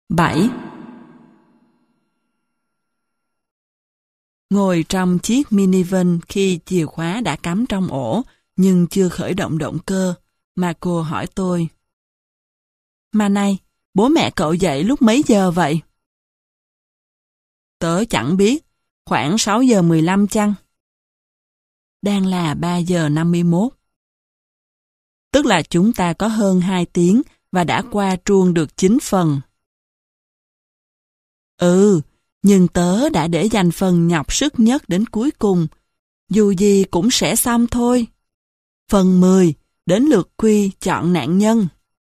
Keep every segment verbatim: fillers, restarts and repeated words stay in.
bảy. Ngồi trong chiếc minivan khi chìa khóa đã cắm trong ổ nhưng chưa khởi động động cơ, Marco hỏi tôi. Mà này, bố mẹ cậu dậy lúc mấy giờ vậy? Tớ chẳng biết, khoảng sáu giờ mười lăm chăng? Đang là ba giờ năm mươi mốt. Tức là chúng ta có hơn hai tiếng và đã qua truông được chín phần. Ừ, nhưng tớ đã để dành phần nhọc sức nhất đến cuối cùng. Dù gì cũng sẽ xong thôi. Phần mười, đến lượt Quy chọn nạn nhân.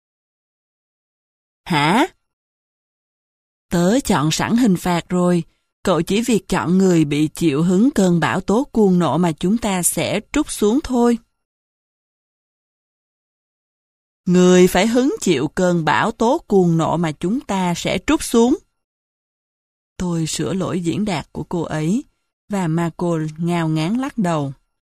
Hả? Tớ chọn sẵn hình phạt rồi. Cậu chỉ việc chọn người bị chịu hứng cơn bão tố cuồng nộ mà chúng ta sẽ trút xuống thôi. Người phải hứng chịu cơn bão tố cuồng nộ mà chúng ta sẽ trút xuống. Tôi sửa lỗi diễn đạt của cô ấy, và Marco ngao ngán lắc đầu.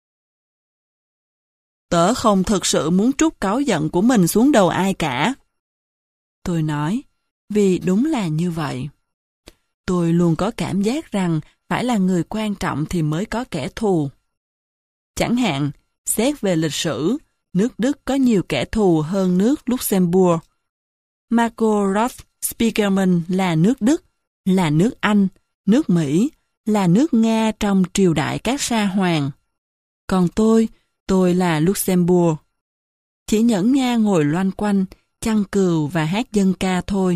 Tớ không thực sự muốn trút cáu giận của mình xuống đầu ai cả. Tôi nói, vì đúng là như vậy. Tôi luôn có cảm giác rằng phải là người quan trọng thì mới có kẻ thù. Chẳng hạn, xét về lịch sử, nước Đức có nhiều kẻ thù hơn nước Luxembourg. Marco Roth Spiegelman là nước Đức, là nước Anh, nước Mỹ, là nước Nga trong triều đại các sa hoàng. Còn tôi, tôi là Luxembourg. Chỉ nhẫn nha ngồi loanh quanh, chăn cừu và hát dân ca thôi.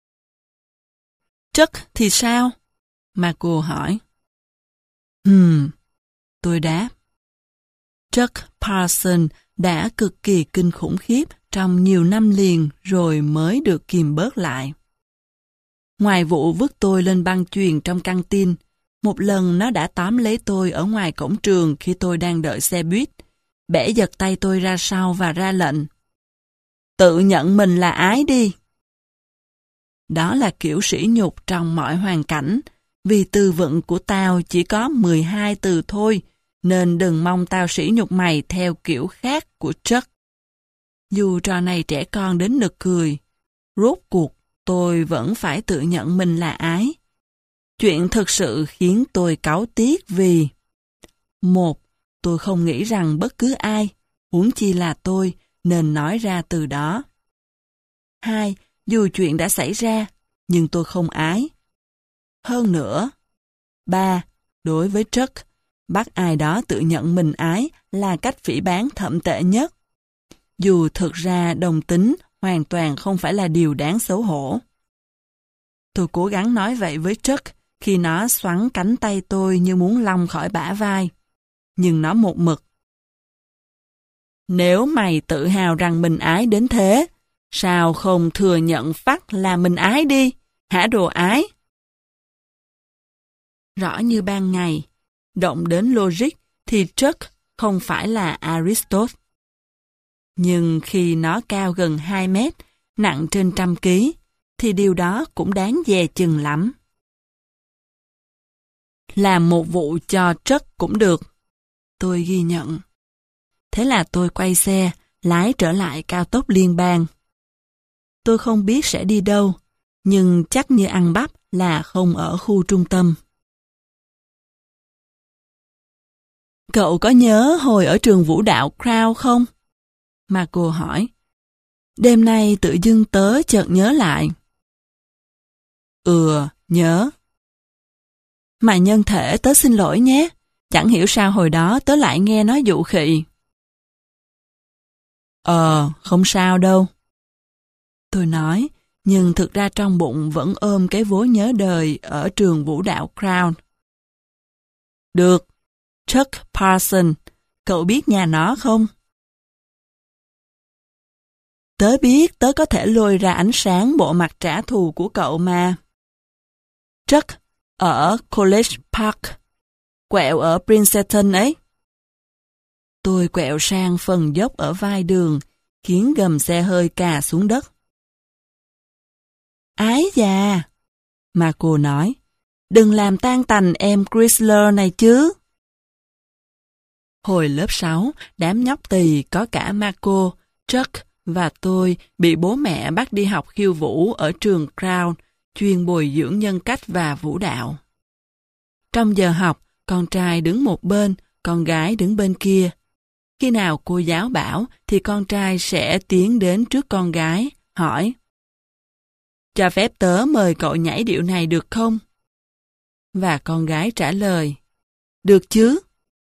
Chuck thì sao? Marco hỏi. Hmm, tôi đáp. Chuck Parson đã cực kỳ kinh khủng khiếp trong nhiều năm liền rồi mới được kìm bớt lại. Ngoài vụ vứt tôi lên băng chuyền trong căng tin, một lần nó đã tóm lấy tôi ở ngoài cổng trường khi tôi đang đợi xe buýt, bẻ giật tay tôi ra sau và ra lệnh. Tự nhận mình là ái đi. Đó là kiểu sỉ nhục trong mọi hoàn cảnh, vì từ vựng của tao chỉ có mười hai từ thôi, nên đừng mong tao sỉ nhục mày theo kiểu khác của Chuck. Dù trò này trẻ con đến nực cười, rốt cuộc tôi vẫn phải tự nhận mình là ái. Chuyện thực sự khiến tôi cáu tiếc vì: Một, tôi không nghĩ rằng bất cứ ai, huống chi là tôi, nên nói ra từ đó. Hai, dù chuyện đã xảy ra, nhưng tôi không ái. Hơn nữa. Ba, đối với Chuck, bắt ai đó tự nhận mình ái là cách phỉ báng thậm tệ nhất. Dù thực ra đồng tính hoàn toàn không phải là điều đáng xấu hổ. Tôi cố gắng nói vậy với Chuck khi nó xoắn cánh tay tôi như muốn lông khỏi bả vai. Nhưng nó một mực. Nếu mày tự hào rằng mình ái đến thế, sao không thừa nhận phát là mình ái đi, hả đồ ái? Rõ như ban ngày, động đến logic thì Chuck không phải là Aristotle. Nhưng khi nó cao gần hai mét, nặng trên trăm ký, thì điều đó cũng đáng dè chừng lắm. Làm một vụ cho Chuck cũng được. Tôi ghi nhận. Thế là tôi quay xe, lái trở lại cao tốc liên bang. Tôi không biết sẽ đi đâu, nhưng chắc như ăn bắp là không ở khu trung tâm. Cậu có nhớ hồi ở trường vũ đạo Crown không? Marco hỏi. Đêm nay tự dưng tớ chợt nhớ lại. Ừ, nhớ. Mà nhân thể tớ xin lỗi nhé. Chẳng hiểu sao hồi đó tớ lại nghe nói dụ khị. Ờ, không sao đâu. Tôi nói, nhưng thực ra trong bụng vẫn ôm cái vố nhớ đời ở trường vũ đạo Crown. Được. Chuck Parson, cậu biết nhà nó không? Tớ biết tớ có thể lôi ra ánh sáng bộ mặt trả thù của cậu mà. Chuck, ở College Park, quẹo ở Princeton ấy. Tôi quẹo sang phần dốc ở vai đường, khiến gầm xe hơi cà xuống đất. Ái già, Marco nói, đừng làm tan tành em Chrysler này chứ. Hồi lớp sáu, đám nhóc tỳ có cả Marco, Chuck và tôi bị bố mẹ bắt đi học khiêu vũ ở trường Crown, chuyên bồi dưỡng nhân cách và vũ đạo. Trong giờ học, con trai đứng một bên, con gái đứng bên kia. Khi nào cô giáo bảo thì con trai sẽ tiến đến trước con gái, hỏi: "Cho phép tớ mời cậu nhảy điệu này được không?" Và con gái trả lời: "Được chứ."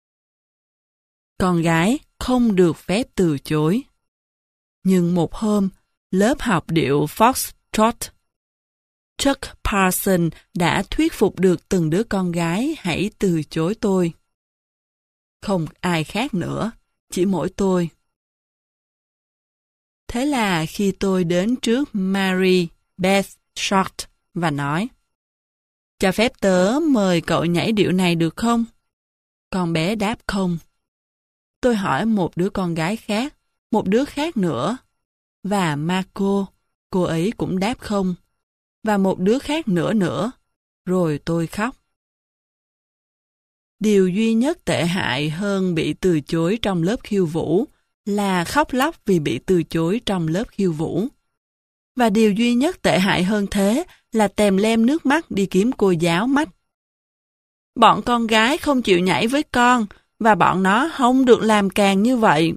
Con gái không được phép từ chối. Nhưng một hôm, lớp học điệu Foxtrot, Chuck Parson đã thuyết phục được từng đứa con gái hãy từ chối tôi. Không ai khác nữa, chỉ mỗi tôi. Thế là khi tôi đến trước Mary Beth Short và nói: "Cho phép tớ mời cậu nhảy điệu này được không?" Con bé đáp không. Tôi hỏi một đứa con gái khác, một đứa khác nữa, và Marco, cô ấy cũng đáp không, và một đứa khác nữa nữa, rồi tôi khóc. Điều duy nhất tệ hại hơn bị từ chối trong lớp khiêu vũ là khóc lóc vì bị từ chối trong lớp khiêu vũ. Và điều duy nhất tệ hại hơn thế là tèm lem nước mắt đi kiếm cô giáo mách: "Bọn con gái không chịu nhảy với con, và bọn nó không được làm càng như vậy."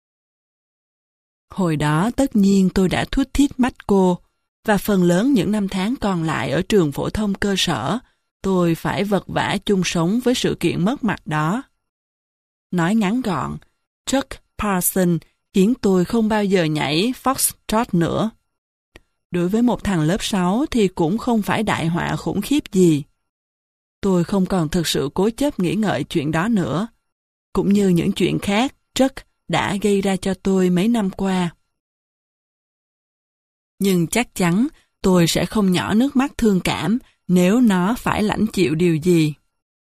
Hồi đó tất nhiên tôi đã thút thít mách cô, và phần lớn những năm tháng còn lại ở trường phổ thông cơ sở, tôi phải vật vã chung sống với sự kiện mất mặt đó. Nói ngắn gọn, Chuck Parson khiến tôi không bao giờ nhảy Foxtrot nữa. Đối với một thằng lớp sáu thì cũng không phải đại họa khủng khiếp gì. Tôi không còn thực sự cố chấp nghĩ ngợi chuyện đó nữa, cũng như những chuyện khác Chuck đã gây ra cho tôi mấy năm qua. Nhưng chắc chắn tôi sẽ không nhỏ nước mắt thương cảm nếu nó phải lãnh chịu điều gì.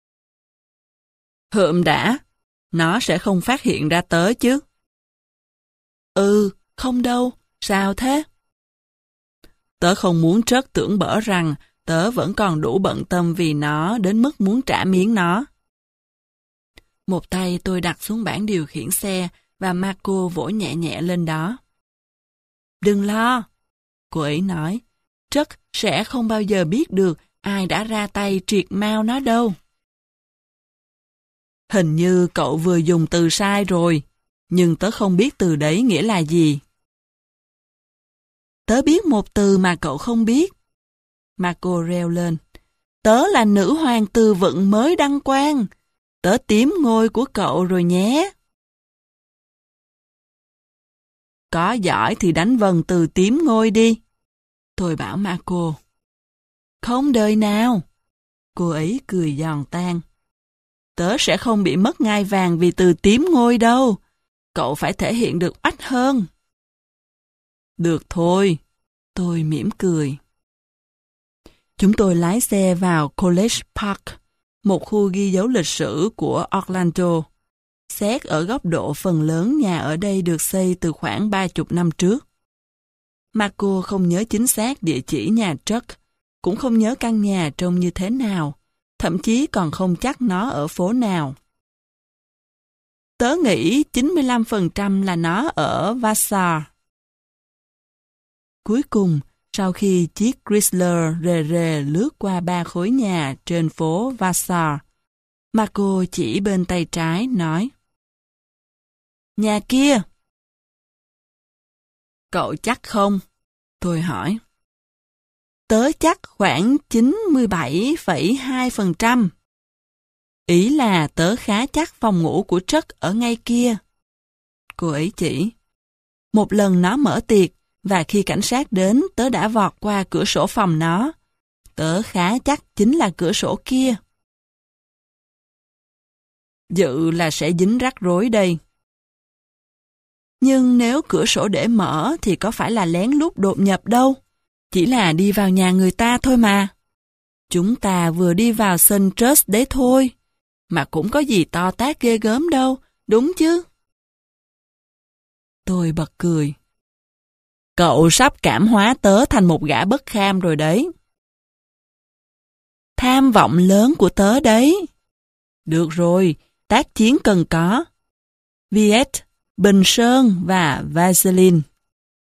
Hượm đã, nó sẽ không phát hiện ra tớ chứ. Ừ, không đâu, sao thế? Tớ không muốn Chuck tưởng bở rằng tớ vẫn còn đủ bận tâm vì nó đến mức muốn trả miếng nó. Một tay tôi đặt xuống bảng điều khiển xe và Marco vỗ nhẹ nhẹ lên đó. Đừng lo, cô ấy nói, Chuck sẽ không bao giờ biết được ai đã ra tay triệt mau nó đâu. Hình như cậu vừa dùng từ sai rồi, nhưng tớ không biết từ đấy nghĩa là gì. Tớ biết một từ mà cậu không biết. Marco reo lên. Tớ là nữ hoàng từ vựng mới đăng quang. Tớ tím ngôi của cậu rồi nhé. Có giỏi thì đánh vần từ tím ngôi đi. Tôi bảo Marco. Không đời nào. Cô ấy cười giòn tan. Tớ sẽ không bị mất ngai vàng vì từ tím ngôi đâu. Cậu phải thể hiện được oách hơn. Được thôi. Tôi mỉm cười. Chúng tôi lái xe vào College Park, một khu ghi dấu lịch sử của Orlando. Xét ở góc độ phần lớn nhà ở đây được xây từ khoảng ba mươi năm trước. Marco không nhớ chính xác địa chỉ nhà Chuck, cũng không nhớ căn nhà trông như thế nào, thậm chí còn không chắc nó ở phố nào. Tớ nghĩ chín mươi lăm phần trăm là nó ở Vassar. Cuối cùng, sau khi chiếc Chrysler rề rề lướt qua ba khối nhà trên phố Vassar, Marco chỉ bên tay trái nói. Nhà kia. Cậu chắc không? Tôi hỏi. Tớ chắc khoảng chín mươi bảy phẩy hai phần trăm. Ý là tớ khá chắc phòng ngủ của Chuck ở ngay kia. Cô ấy chỉ. Một lần nó mở tiệc, và khi cảnh sát đến, tớ đã vọt qua cửa sổ phòng nó. Tớ khá chắc chính là cửa sổ kia. Dự là sẽ dính rắc rối đây. Nhưng nếu cửa sổ để mở thì có phải là lén lút đột nhập đâu. Chỉ là đi vào nhà người ta thôi mà. Chúng ta vừa đi vào sân Trust đấy thôi. Mà cũng có gì to tát ghê gớm đâu, đúng chứ? Tôi bật cười. Cậu sắp cảm hóa tớ thành một gã bất kham rồi đấy. Tham vọng lớn của tớ đấy. Được rồi, tác chiến cần có. Viet, Bình Sơn và Vaseline.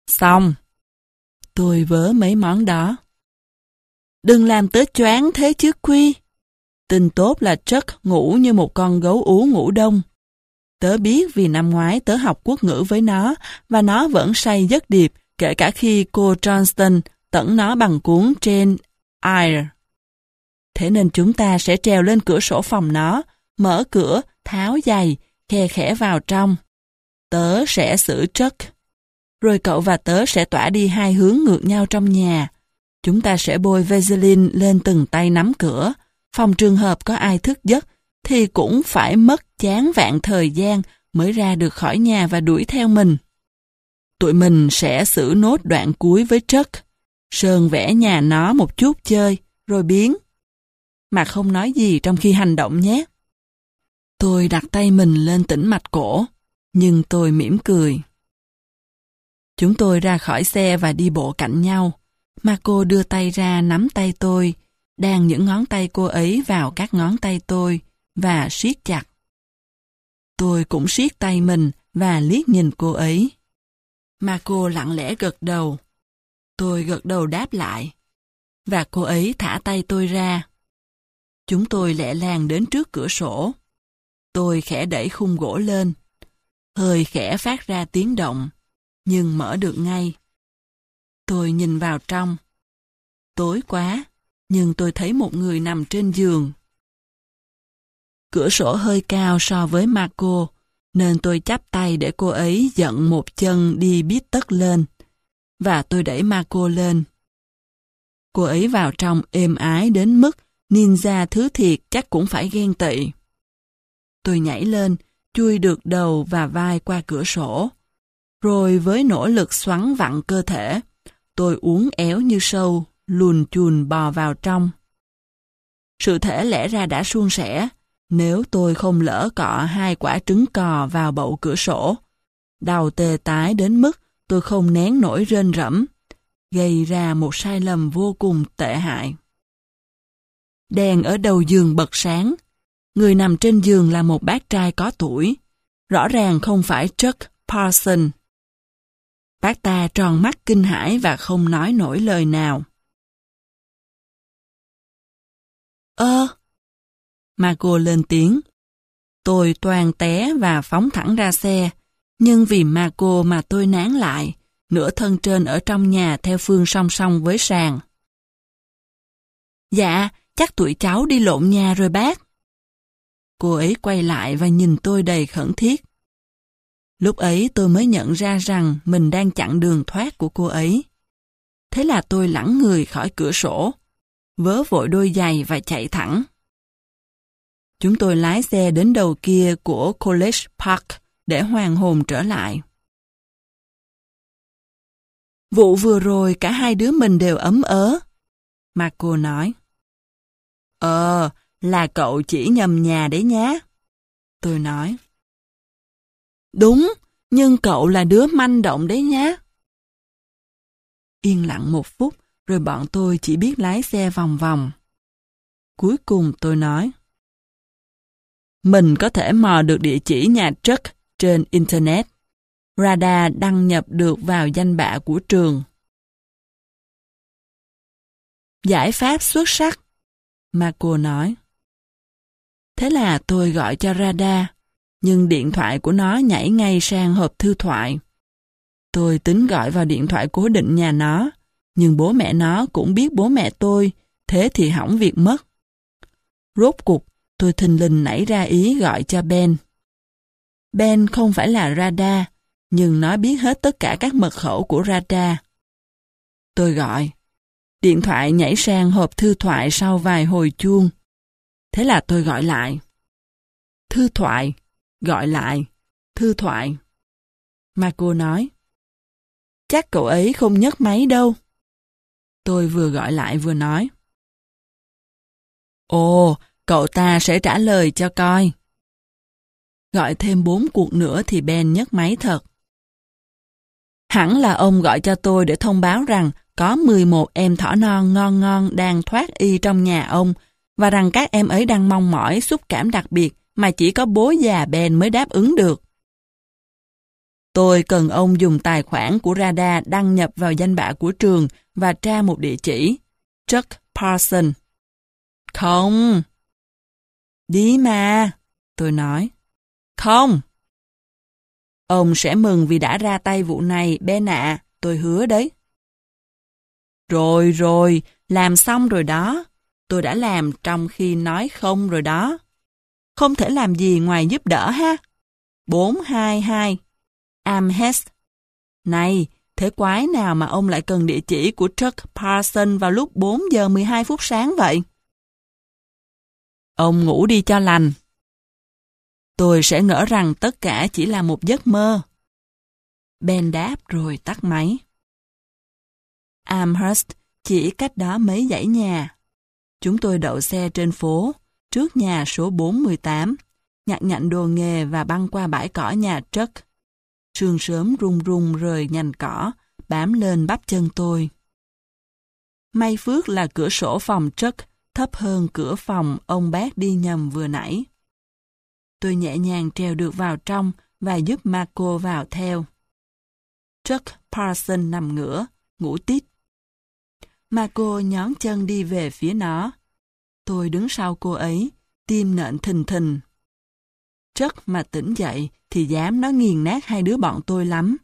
Xong. Tôi vớ mấy món đó. Đừng làm tớ choáng thế chứ Quy. Tin tốt là Chuck ngủ như một con gấu ú ngủ đông. Tớ biết vì năm ngoái tớ học quốc ngữ với nó và nó vẫn say giấc điệp kể cả khi cô Johnston tẩn nó bằng cuốn trên Eyre. Thế nên chúng ta sẽ trèo lên cửa sổ phòng nó, mở cửa, tháo giày, khe khẽ vào trong. Tớ sẽ xử Chuck. Rồi cậu và tớ sẽ tỏa đi hai hướng ngược nhau trong nhà. Chúng ta sẽ bôi Vaseline lên từng tay nắm cửa. Phòng trường hợp có ai thức giấc thì cũng phải mất chán vạn thời gian mới ra được khỏi nhà và đuổi theo mình. Tụi mình sẽ xử nốt đoạn cuối với Chuck. Sơn vẽ nhà nó một chút chơi, rồi biến. Mà không nói gì trong khi hành động nhé. Tôi đặt tay mình lên tĩnh mạch cổ, nhưng tôi mỉm cười. Chúng tôi ra khỏi xe và đi bộ cạnh nhau. Marco đưa tay ra nắm tay tôi, đan những ngón tay cô ấy vào các ngón tay tôi và siết chặt. Tôi cũng siết tay mình và liếc nhìn cô ấy. Marco lặng lẽ gật đầu. Tôi gật đầu đáp lại. Và cô ấy thả tay tôi ra. Chúng tôi lẹ làng đến trước cửa sổ. Tôi khẽ đẩy khung gỗ lên. Hơi khẽ phát ra tiếng động, nhưng mở được ngay. Tôi nhìn vào trong. Tối quá, nhưng tôi thấy một người nằm trên giường. Cửa sổ hơi cao so với Marco, nên tôi chắp tay để cô ấy giận một chân đi bít tất lên. Và tôi đẩy Marco lên. Cô ấy vào trong êm ái đến mức ninja thứ thiệt chắc cũng phải ghen tị. Tôi nhảy lên, chui được đầu và vai qua cửa sổ. Rồi với nỗ lực xoắn vặn cơ thể, tôi uốn éo như sâu, lùn chùn bò vào trong. Sự thể lẽ ra đã suôn sẻ, nếu tôi không lỡ cọ hai quả trứng cò vào bậu cửa sổ. Đầu tê tái đến mức tôi không nén nổi rên rẫm, gây ra một sai lầm vô cùng tệ hại. Đèn ở đầu giường bật sáng. Người nằm trên giường là một bác trai có tuổi. Rõ ràng không phải Chuck Parson. Bác ta tròn mắt kinh hãi và không nói nổi lời nào. Ơ! Marco lên tiếng. Tôi toan té và phóng thẳng ra xe, nhưng vì Marco mà tôi nán lại, nửa thân trên ở trong nhà theo phương song song với sàn. Dạ, chắc tụi cháu đi lộn nhà rồi bác. Cô ấy quay lại và nhìn tôi đầy khẩn thiết. Lúc ấy tôi mới nhận ra rằng mình đang chặn đường thoát của cô ấy. Thế là tôi lẳng người khỏi cửa sổ, vớ vội đôi giày và chạy thẳng. Chúng tôi lái xe đến đầu kia của College Park để hoàn hồn trở lại. Vụ vừa rồi cả hai đứa mình đều ấm ớ. Marco nói. Ờ, là cậu chỉ nhầm nhà đấy nhá. Tôi nói. Đúng, nhưng cậu là đứa manh động đấy nhá. Yên lặng một phút, rồi bọn tôi chỉ biết lái xe vòng vòng. Cuối cùng tôi nói. Mình có thể mò được địa chỉ nhà Chuck trên Internet. Radar đăng nhập được vào danh bạ của trường. Giải pháp xuất sắc, Marco nói. Thế là tôi gọi cho Radar, nhưng điện thoại của nó nhảy ngay sang hộp thư thoại. Tôi tính gọi vào điện thoại cố định nhà nó, nhưng bố mẹ nó cũng biết bố mẹ tôi, thế thì hỏng việc mất. Rốt cuộc, tôi thình lình nảy ra ý gọi cho Ben. Ben không phải là Radar, nhưng nó biết hết tất cả các mật khẩu của Radar. Tôi gọi. Điện thoại nhảy sang hộp thư thoại sau vài hồi chuông. Thế là tôi gọi lại. Thư thoại, gọi lại, thư thoại. Marco nói. Chắc cậu ấy không nhấc máy đâu. Tôi vừa gọi lại vừa nói. Ồ, cậu ta sẽ trả lời cho coi. Gọi thêm bốn cuộc nữa thì Ben nhấc máy thật. Hẳn là ông gọi cho tôi để thông báo rằng có mười một em thỏ non ngon ngon đang thoát y trong nhà ông và rằng các em ấy đang mong mỏi xúc cảm đặc biệt mà chỉ có bố già Ben mới đáp ứng được. Tôi cần ông dùng tài khoản của radar đăng nhập vào danh bạ của trường và tra một địa chỉ. Chuck Parson. Không. Đi mà, tôi nói. Không. Ông sẽ mừng vì đã ra tay vụ này, Ben ạ, tôi hứa đấy. Rồi rồi, làm xong rồi đó. Tôi đã làm trong khi nói không rồi đó. Không thể làm gì ngoài giúp đỡ ha. bốn hai hai. Amherst. Này, thế quái nào mà ông lại cần địa chỉ của Chuck Parson vào lúc bốn giờ mười hai phút sáng vậy? Ông ngủ đi cho lành. Tôi sẽ ngỡ rằng tất cả chỉ là một giấc mơ. Ben đáp rồi tắt máy. Amherst chỉ cách đó mấy dãy nhà. Chúng tôi đậu xe trên phố, trước nhà số bốn một tám, nhặt nhạnh đồ nghề và băng qua bãi cỏ nhà Chuck. Sương sớm rung rung rời nhành cỏ, bám lên bắp chân tôi. May phước là cửa sổ phòng Chuck thấp hơn cửa phòng ông bác đi nhầm vừa nãy. Tôi nhẹ nhàng trèo được vào trong và giúp Marco vào theo. Chuck Parson nằm ngửa, ngủ tít. Marco nhón chân đi về phía nó. Tôi đứng sau cô ấy, tim nện thình thình. Chuck mà tỉnh dậy thì dám nó nghiền nát hai đứa bọn tôi lắm.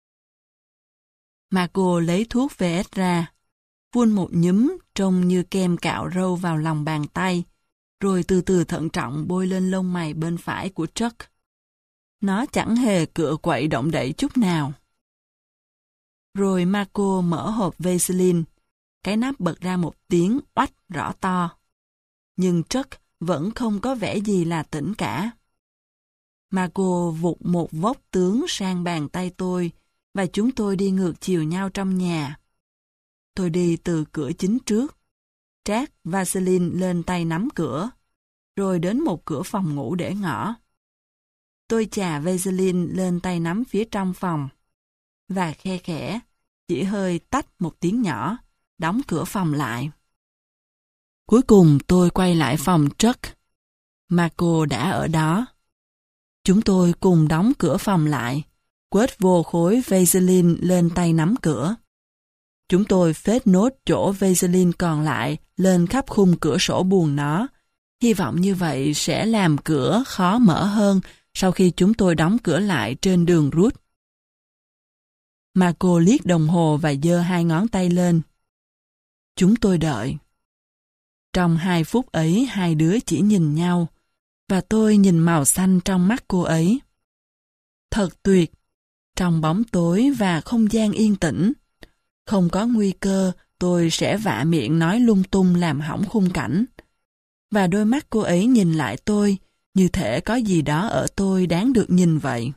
Marco lấy thuốc vê ét ra, phun một nhúm trông như kem cạo râu vào lòng bàn tay, rồi từ từ thận trọng bôi lên lông mày bên phải của Chuck. Nó chẳng hề cựa quậy động đậy chút nào. Rồi Marco mở hộp Vaseline, cái nắp bật ra một tiếng oách rõ to. Nhưng Chuck vẫn không có vẻ gì là tỉnh cả. Marco vụt một vốc tướng sang bàn tay tôi và chúng tôi đi ngược chiều nhau trong nhà. Tôi đi từ cửa chính trước, trát Vaseline lên tay nắm cửa, rồi đến một cửa phòng ngủ để ngỏ. Tôi chà Vaseline lên tay nắm phía trong phòng, và khe khẽ, chỉ hơi tách một tiếng nhỏ, đóng cửa phòng lại. Cuối cùng tôi quay lại phòng Chuck. Marco đã ở đó. Chúng tôi cùng đóng cửa phòng lại, quết vô khối Vaseline lên tay nắm cửa. Chúng tôi phết nốt chỗ Vaseline còn lại lên khắp khung cửa sổ buồng nó. Hy vọng như vậy sẽ làm cửa khó mở hơn sau khi chúng tôi đóng cửa lại trên đường rút. Marco liếc đồng hồ và giơ hai ngón tay lên. Chúng tôi đợi. Trong hai phút ấy hai đứa chỉ nhìn nhau, và tôi nhìn màu xanh trong mắt cô ấy. Thật tuyệt, trong bóng tối và không gian yên tĩnh. Không có nguy cơ tôi sẽ vạ miệng nói lung tung làm hỏng khung cảnh. Và đôi mắt cô ấy nhìn lại tôi, như thể có gì đó ở tôi đáng được nhìn vậy.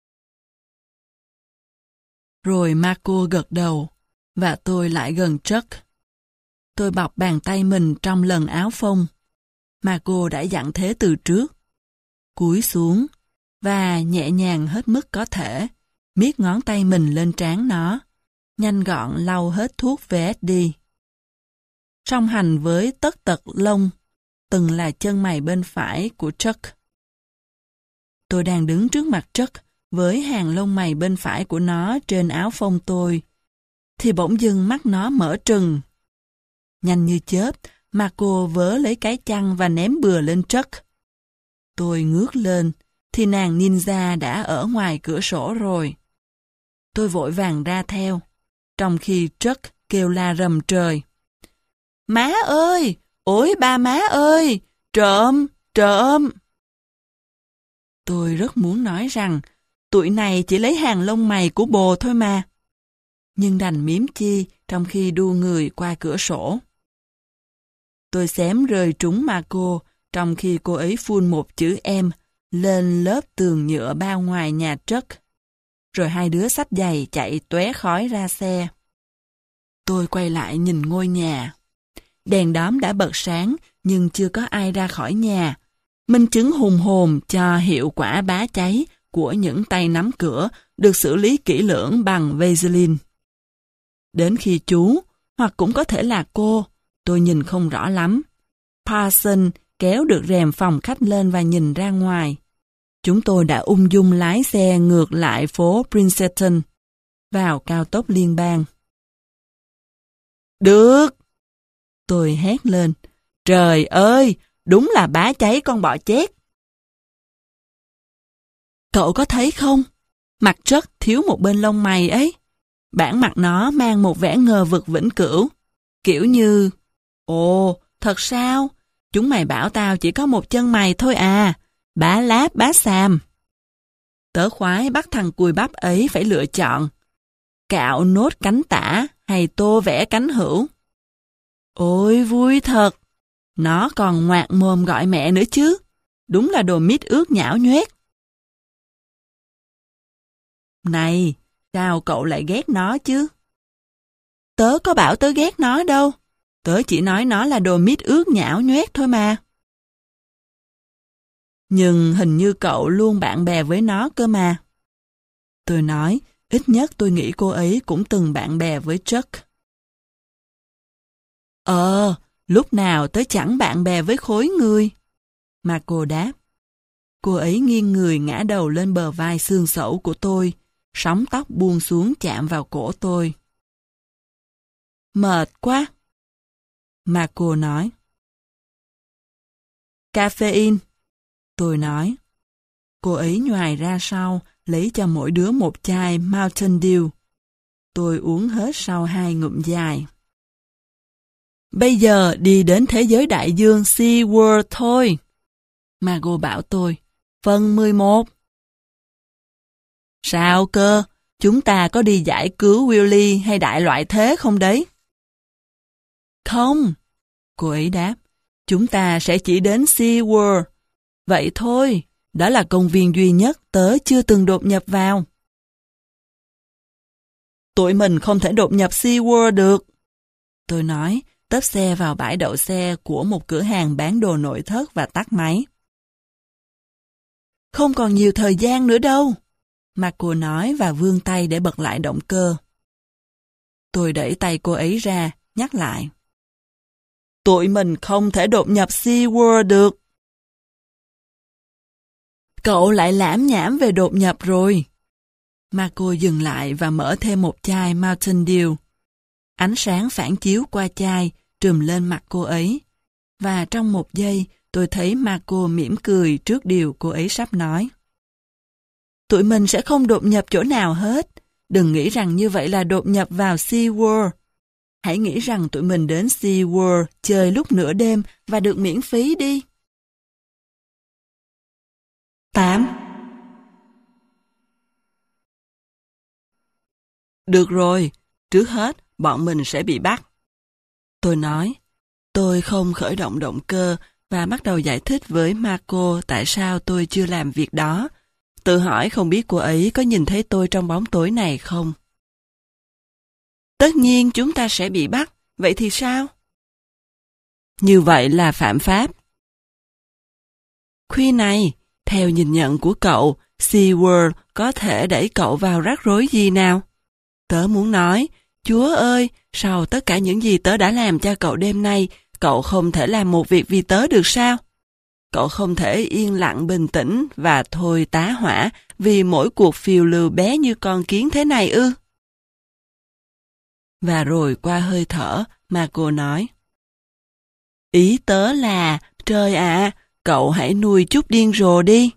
Rồi Marco gật đầu, và tôi lại gần Chuck. Tôi bọc bàn tay mình trong lần áo phông. Marco đã dặn thế từ trước. Cúi xuống, và nhẹ nhàng hết mức có thể, miết ngón tay mình lên trán nó, nhanh gọn lau hết thuốc vê ét đi. Song hành với tất tật lông, từng là chân mày bên phải của Chuck. Tôi đang đứng trước mặt Chuck với hàng lông mày bên phải của nó trên áo phông tôi, thì bỗng dưng mắt nó mở trừng. Nhanh như chớp, Marco vớ lấy cái chăn và ném bừa lên Chuck. Tôi ngước lên, thì nàng ninja đã ở ngoài cửa sổ rồi. Tôi vội vàng ra theo, trong khi Chuck kêu la rầm trời. Má ơi! Ôi ba má ơi! Trộm! Trộm! Tôi rất muốn nói rằng tụi này chỉ lấy hàng lông mày của bồ thôi mà. Nhưng đành miếm chi trong khi đua người qua cửa sổ. Tôi xém rơi trúng Marco trong khi cô ấy phun một chữ em lên lớp tường nhựa bao ngoài nhà Chuck. Rồi hai đứa xách giày chạy tóe khói ra xe. Tôi quay lại nhìn ngôi nhà. Đèn đóm đã bật sáng nhưng chưa có ai ra khỏi nhà. Minh chứng hùng hồn cho hiệu quả bá cháy của những tay nắm cửa được xử lý kỹ lưỡng bằng Vaseline. Đến khi chú, hoặc cũng có thể là cô, tôi nhìn không rõ lắm, Parson kéo được rèm phòng khách lên và nhìn ra ngoài. Chúng tôi đã ung dung lái xe ngược lại phố Princeton, vào cao tốc liên bang. Được! Tôi hét lên. Trời ơi! Đúng là bá cháy con bọ chét. Cậu có thấy không? Mặt rất thiếu một bên lông mày ấy. Bản mặt nó mang một vẻ ngờ vực vĩnh cửu. Kiểu như, ồ, thật sao? Chúng mày bảo tao chỉ có một chân mày thôi à. Bá láp bá xàm. Tớ khoái bắt thằng cùi bắp ấy phải lựa chọn. Cạo nốt cánh tả hay tô vẽ cánh hữu. Ôi vui thật. Nó còn ngoạc mồm gọi mẹ nữa chứ. Đúng là đồ mít ướt nhão nhoét. Này, sao cậu lại ghét nó chứ? Tớ có bảo tớ ghét nó đâu. Tớ chỉ nói nó là đồ mít ướt nhão nhoét thôi mà. Nhưng hình như cậu luôn bạn bè với nó cơ mà. Tôi nói, ít nhất tôi nghĩ cô ấy cũng từng bạn bè với Chuck. Ờ, lúc nào tớ chẳng bạn bè với khối người. Marco đáp. Cô ấy nghiêng người ngã đầu lên bờ vai xương xẩu của tôi, sóng tóc buông xuống chạm vào cổ tôi. Mệt quá. Marco nói. Caffeine. Tôi nói. Cô ấy nhoài ra sau, lấy cho mỗi đứa một chai Mountain Dew. Tôi uống hết sau hai ngụm dài. Bây giờ đi đến thế giới đại dương Sea World thôi. Margo bảo tôi. Phần mười một. Sao cơ? Chúng ta có đi giải cứu Willy hay đại loại thế không đấy? Không. Cô ấy đáp. Chúng ta sẽ chỉ đến Sea World. Vậy thôi, đó là công viên duy nhất tớ chưa từng đột nhập vào. Tụi mình không thể đột nhập Sea World được. Tôi nói, tấp xe vào bãi đậu xe của một cửa hàng bán đồ nội thất và tắt máy. Không còn nhiều thời gian nữa đâu. Marco nói và vươn tay để bật lại động cơ. Tôi đẩy tay cô ấy ra, nhắc lại. Tụi mình không thể đột nhập Sea World được. Cậu lại lảm nhảm về đột nhập rồi. Marco dừng lại và mở thêm một chai Mountain Dew. Ánh sáng phản chiếu qua chai, trùm lên mặt cô ấy. Và trong một giây, tôi thấy Marco mỉm cười trước điều cô ấy sắp nói. Tụi mình sẽ không đột nhập chỗ nào hết. Đừng nghĩ rằng như vậy là đột nhập vào Sea World. Hãy nghĩ rằng tụi mình đến Sea World chơi lúc nửa đêm và được miễn phí đi. tám. Được rồi, trước hết bọn mình sẽ bị bắt. Tôi nói, tôi không khởi động động cơ và bắt đầu giải thích với Marco tại sao tôi chưa làm việc đó. Tự hỏi không biết cô ấy có nhìn thấy tôi trong bóng tối này không? Tất nhiên chúng ta sẽ bị bắt, vậy thì sao? Như vậy là phạm pháp. Khuya này, theo nhìn nhận của cậu, Sea World có thể đẩy cậu vào rắc rối gì nào? Tớ muốn nói, Chúa ơi, sau tất cả những gì tớ đã làm cho cậu đêm nay, cậu không thể làm một việc vì tớ được sao? Cậu không thể yên lặng bình tĩnh và thôi tá hỏa vì mỗi cuộc phiêu lưu bé như con kiến thế này ư? Và rồi qua hơi thở, Marco nói. Ý tớ là, trời ạ, cậu hãy nuôi chút điên rồ đi.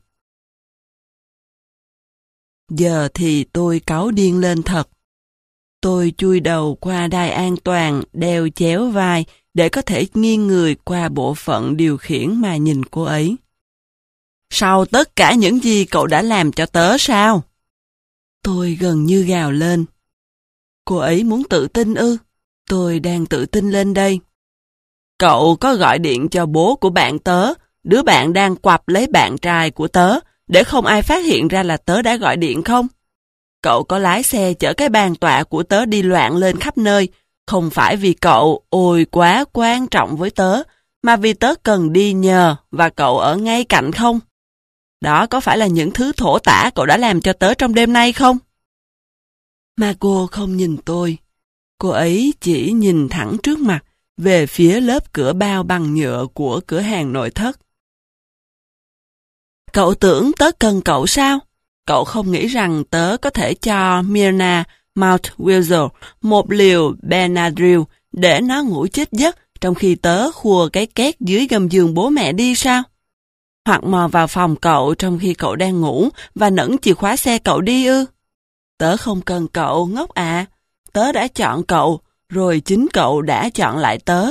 Giờ thì tôi cáu điên lên thật. Tôi chui đầu qua đai an toàn, đeo chéo vai để có thể nghiêng người qua bộ phận điều khiển mà nhìn cô ấy. Sau tất cả những gì cậu đã làm cho tớ sao? Tôi gần như gào lên. Cô ấy muốn tự tin ư? Tôi đang tự tin lên đây. Cậu có gọi điện cho bố của bạn tớ, đứa bạn đang quặp lấy bạn trai của tớ, để không ai phát hiện ra là tớ đã gọi điện không? Cậu có lái xe chở cái bàn tọa của tớ đi loạn lên khắp nơi, không phải vì cậu ôi quá quan trọng với tớ, mà vì tớ cần đi nhờ và cậu ở ngay cạnh không? Đó có phải là những thứ thổ tả cậu đã làm cho tớ trong đêm nay không? Marco không nhìn tôi. Cô ấy chỉ nhìn thẳng trước mặt, về phía lớp cửa bao bằng nhựa của cửa hàng nội thất. Cậu tưởng tớ cần cậu sao? Cậu không nghĩ rằng tớ có thể cho Myrna Mount Wilson một liều Benadryl để nó ngủ chết giấc trong khi tớ khua cái két dưới gầm giường bố mẹ đi sao? Hoặc mò vào phòng cậu trong khi cậu đang ngủ và nẫn chìa khóa xe cậu đi ư? Tớ không cần cậu, ngốc à. Tớ đã chọn cậu, rồi chính cậu đã chọn lại tớ.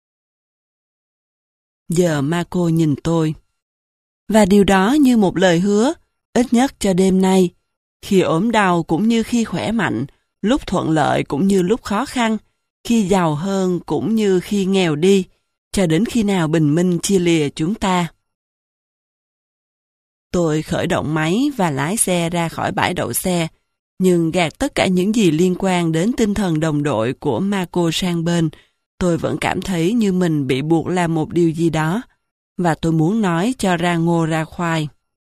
Giờ Marco nhìn tôi. Và điều đó như một lời hứa, ít nhất cho đêm nay. Khi ốm đau cũng như khi khỏe mạnh, lúc thuận lợi cũng như lúc khó khăn, khi giàu hơn cũng như khi nghèo đi, cho đến khi nào bình minh chia lìa chúng ta. Tôi khởi động máy và lái xe ra khỏi bãi đậu xe, nhưng gạt tất cả những gì liên quan đến tinh thần đồng đội của Marco sang bên, tôi vẫn cảm thấy như mình bị buộc làm một điều gì đó, và tôi muốn nói cho ra ngô ra khoai.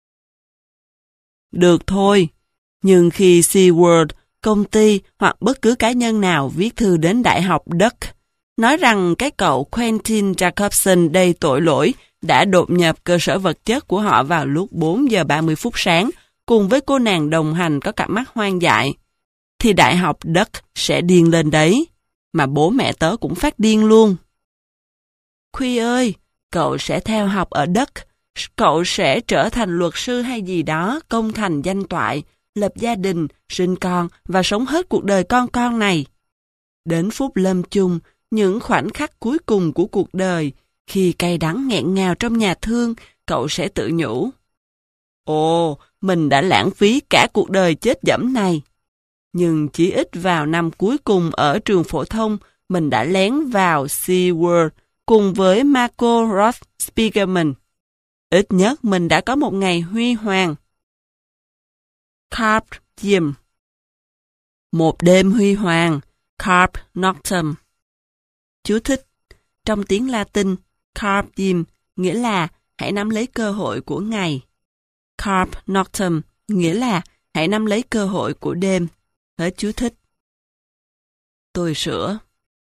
Được thôi, nhưng khi SeaWorld, công ty hoặc bất cứ cá nhân nào viết thư đến Đại học Duck, nói rằng cái cậu Quentin Jacobson đầy tội lỗi đã đột nhập cơ sở vật chất của họ vào lúc bốn giờ ba mươi phút sáng, cùng với cô nàng đồng hành có cặp mắt hoang dại, thì Đại học Duck sẽ điên lên đấy, mà bố mẹ tớ cũng phát điên luôn. Quy ơi, cậu sẽ theo học ở Duck, cậu sẽ trở thành luật sư hay gì đó, công thành danh toại, lập gia đình, sinh con và sống hết cuộc đời con con này. Đến phút lâm chung, những khoảnh khắc cuối cùng của cuộc đời, khi cay đắng nghẹn ngào trong nhà thương, cậu sẽ tự nhủ: Ồ, mình đã lãng phí cả cuộc đời chết dẫm này. Nhưng chỉ ít vào năm cuối cùng ở trường phổ thông, mình đã lén vào SeaWorld cùng với Marco Roth Spiegelman. Ít nhất mình đã có một ngày huy hoàng. Carpe diem. Một đêm huy hoàng. Carpe noctem. Chú thích. Trong tiếng Latin, carpe diem nghĩa là hãy nắm lấy cơ hội của ngày. Carpe noctem nghĩa là hãy nắm lấy cơ hội của đêm. Hết chú thích. Tôi sửa.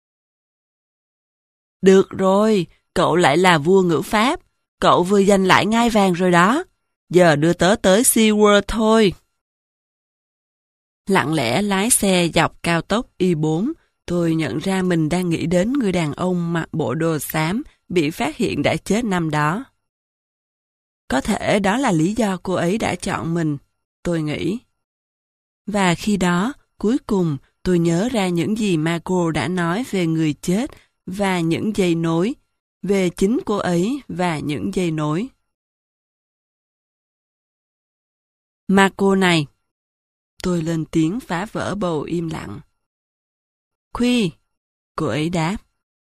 Được rồi, cậu lại là vua ngữ pháp. Cậu vừa giành lại ngai vàng rồi đó. Giờ đưa tớ tới SeaWorld thôi. Lặng lẽ lái xe dọc cao tốc I bốn, tôi nhận ra mình đang nghĩ đến người đàn ông mặc bộ đồ xám bị phát hiện đã chết năm đó. Có thể đó là lý do cô ấy đã chọn mình, tôi nghĩ. Và khi đó, cuối cùng, tôi nhớ ra những gì Marco đã nói về người chết và những dây nối, về chính cô ấy và những dây nối. Marco này. Tôi lên tiếng phá vỡ bầu im lặng. Quy, cô ấy đáp.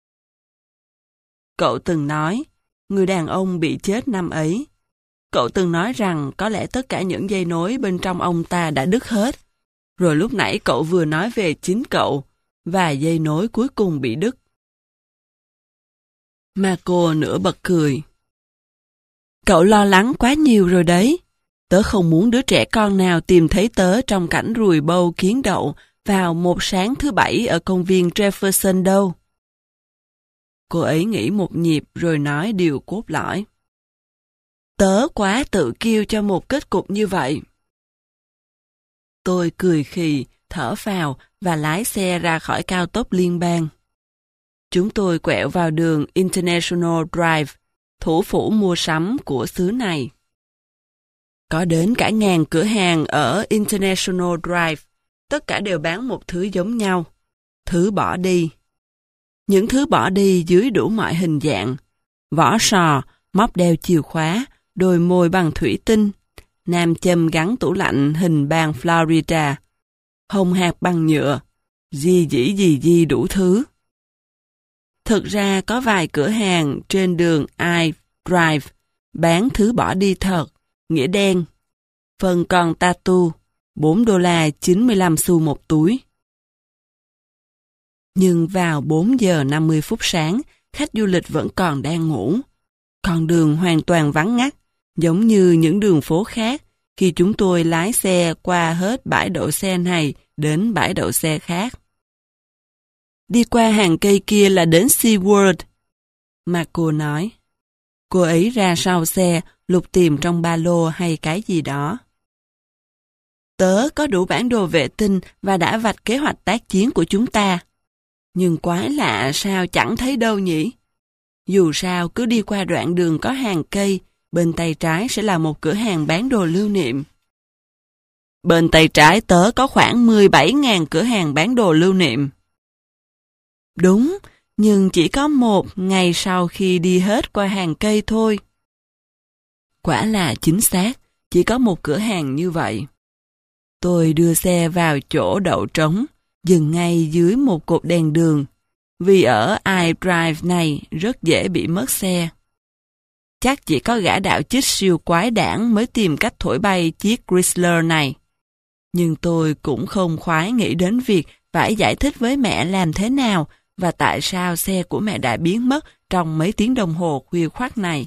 Cậu từng nói, người đàn ông bị chết năm ấy. Cậu từng nói rằng có lẽ tất cả những dây nối bên trong ông ta đã đứt hết. Rồi lúc nãy cậu vừa nói về chính cậu, và dây nối cuối cùng bị đứt. Marco nửa bật cười. Cậu lo lắng quá nhiều rồi đấy. Tớ không muốn đứa trẻ con nào tìm thấy tớ trong cảnh ruồi bâu kiến đậu vào một sáng thứ bảy ở công viên Jefferson đâu. Cô ấy nghĩ một nhịp rồi nói điều cốt lõi. Tớ quá tự kiêu cho một kết cục như vậy. Tôi cười khì, thở phào và lái xe ra khỏi cao tốc liên bang. Chúng tôi quẹo vào đường International Drive, thủ phủ mua sắm của xứ này. Có đến cả ngàn cửa hàng ở International Drive, tất cả đều bán một thứ giống nhau, thứ bỏ đi. Những thứ bỏ đi dưới đủ mọi hình dạng, vỏ sò, móc đeo chìa khóa, đôi môi bằng thủy tinh, nam châm gắn tủ lạnh hình bang Florida, hồng hạc bằng nhựa, gì dĩ gì gì đủ thứ. Thực ra có vài cửa hàng trên đường I Drive bán thứ bỏ đi thật, nghĩa đen. Phần còn tattoo, bốn đô la chín mươi lăm xu một túi. Nhưng vào bốn giờ năm mươi phút sáng, khách du lịch vẫn còn đang ngủ. Con đường hoàn toàn vắng ngắt, giống như những đường phố khác khi chúng tôi lái xe qua hết bãi đậu xe này đến bãi đậu xe khác. Đi qua hàng cây kia là đến SeaWorld, Marco nói. Cô ấy ra sau xe, lục tìm trong ba lô hay cái gì đó. Tớ có đủ bản đồ vệ tinh và đã vạch kế hoạch tác chiến của chúng ta. Nhưng quái lạ sao chẳng thấy đâu nhỉ? Dù sao cứ đi qua đoạn đường có hàng cây, bên tay trái sẽ là một cửa hàng bán đồ lưu niệm. Bên tay trái tớ có khoảng mười bảy nghìn cửa hàng bán đồ lưu niệm. Đúng, nhưng chỉ có một ngày sau khi đi hết qua hàng cây thôi. Quả là chính xác, chỉ có một cửa hàng như vậy. Tôi đưa xe vào chỗ đậu trống, dừng ngay dưới một cột đèn đường, vì ở iDrive này rất dễ bị mất xe. Chắc chỉ có gã đạo chích siêu quái đản mới tìm cách thổi bay chiếc Chrysler này. Nhưng tôi cũng không khoái nghĩ đến việc phải giải thích với mẹ làm thế nào và tại sao xe của mẹ đã biến mất trong mấy tiếng đồng hồ khuya khoắt này.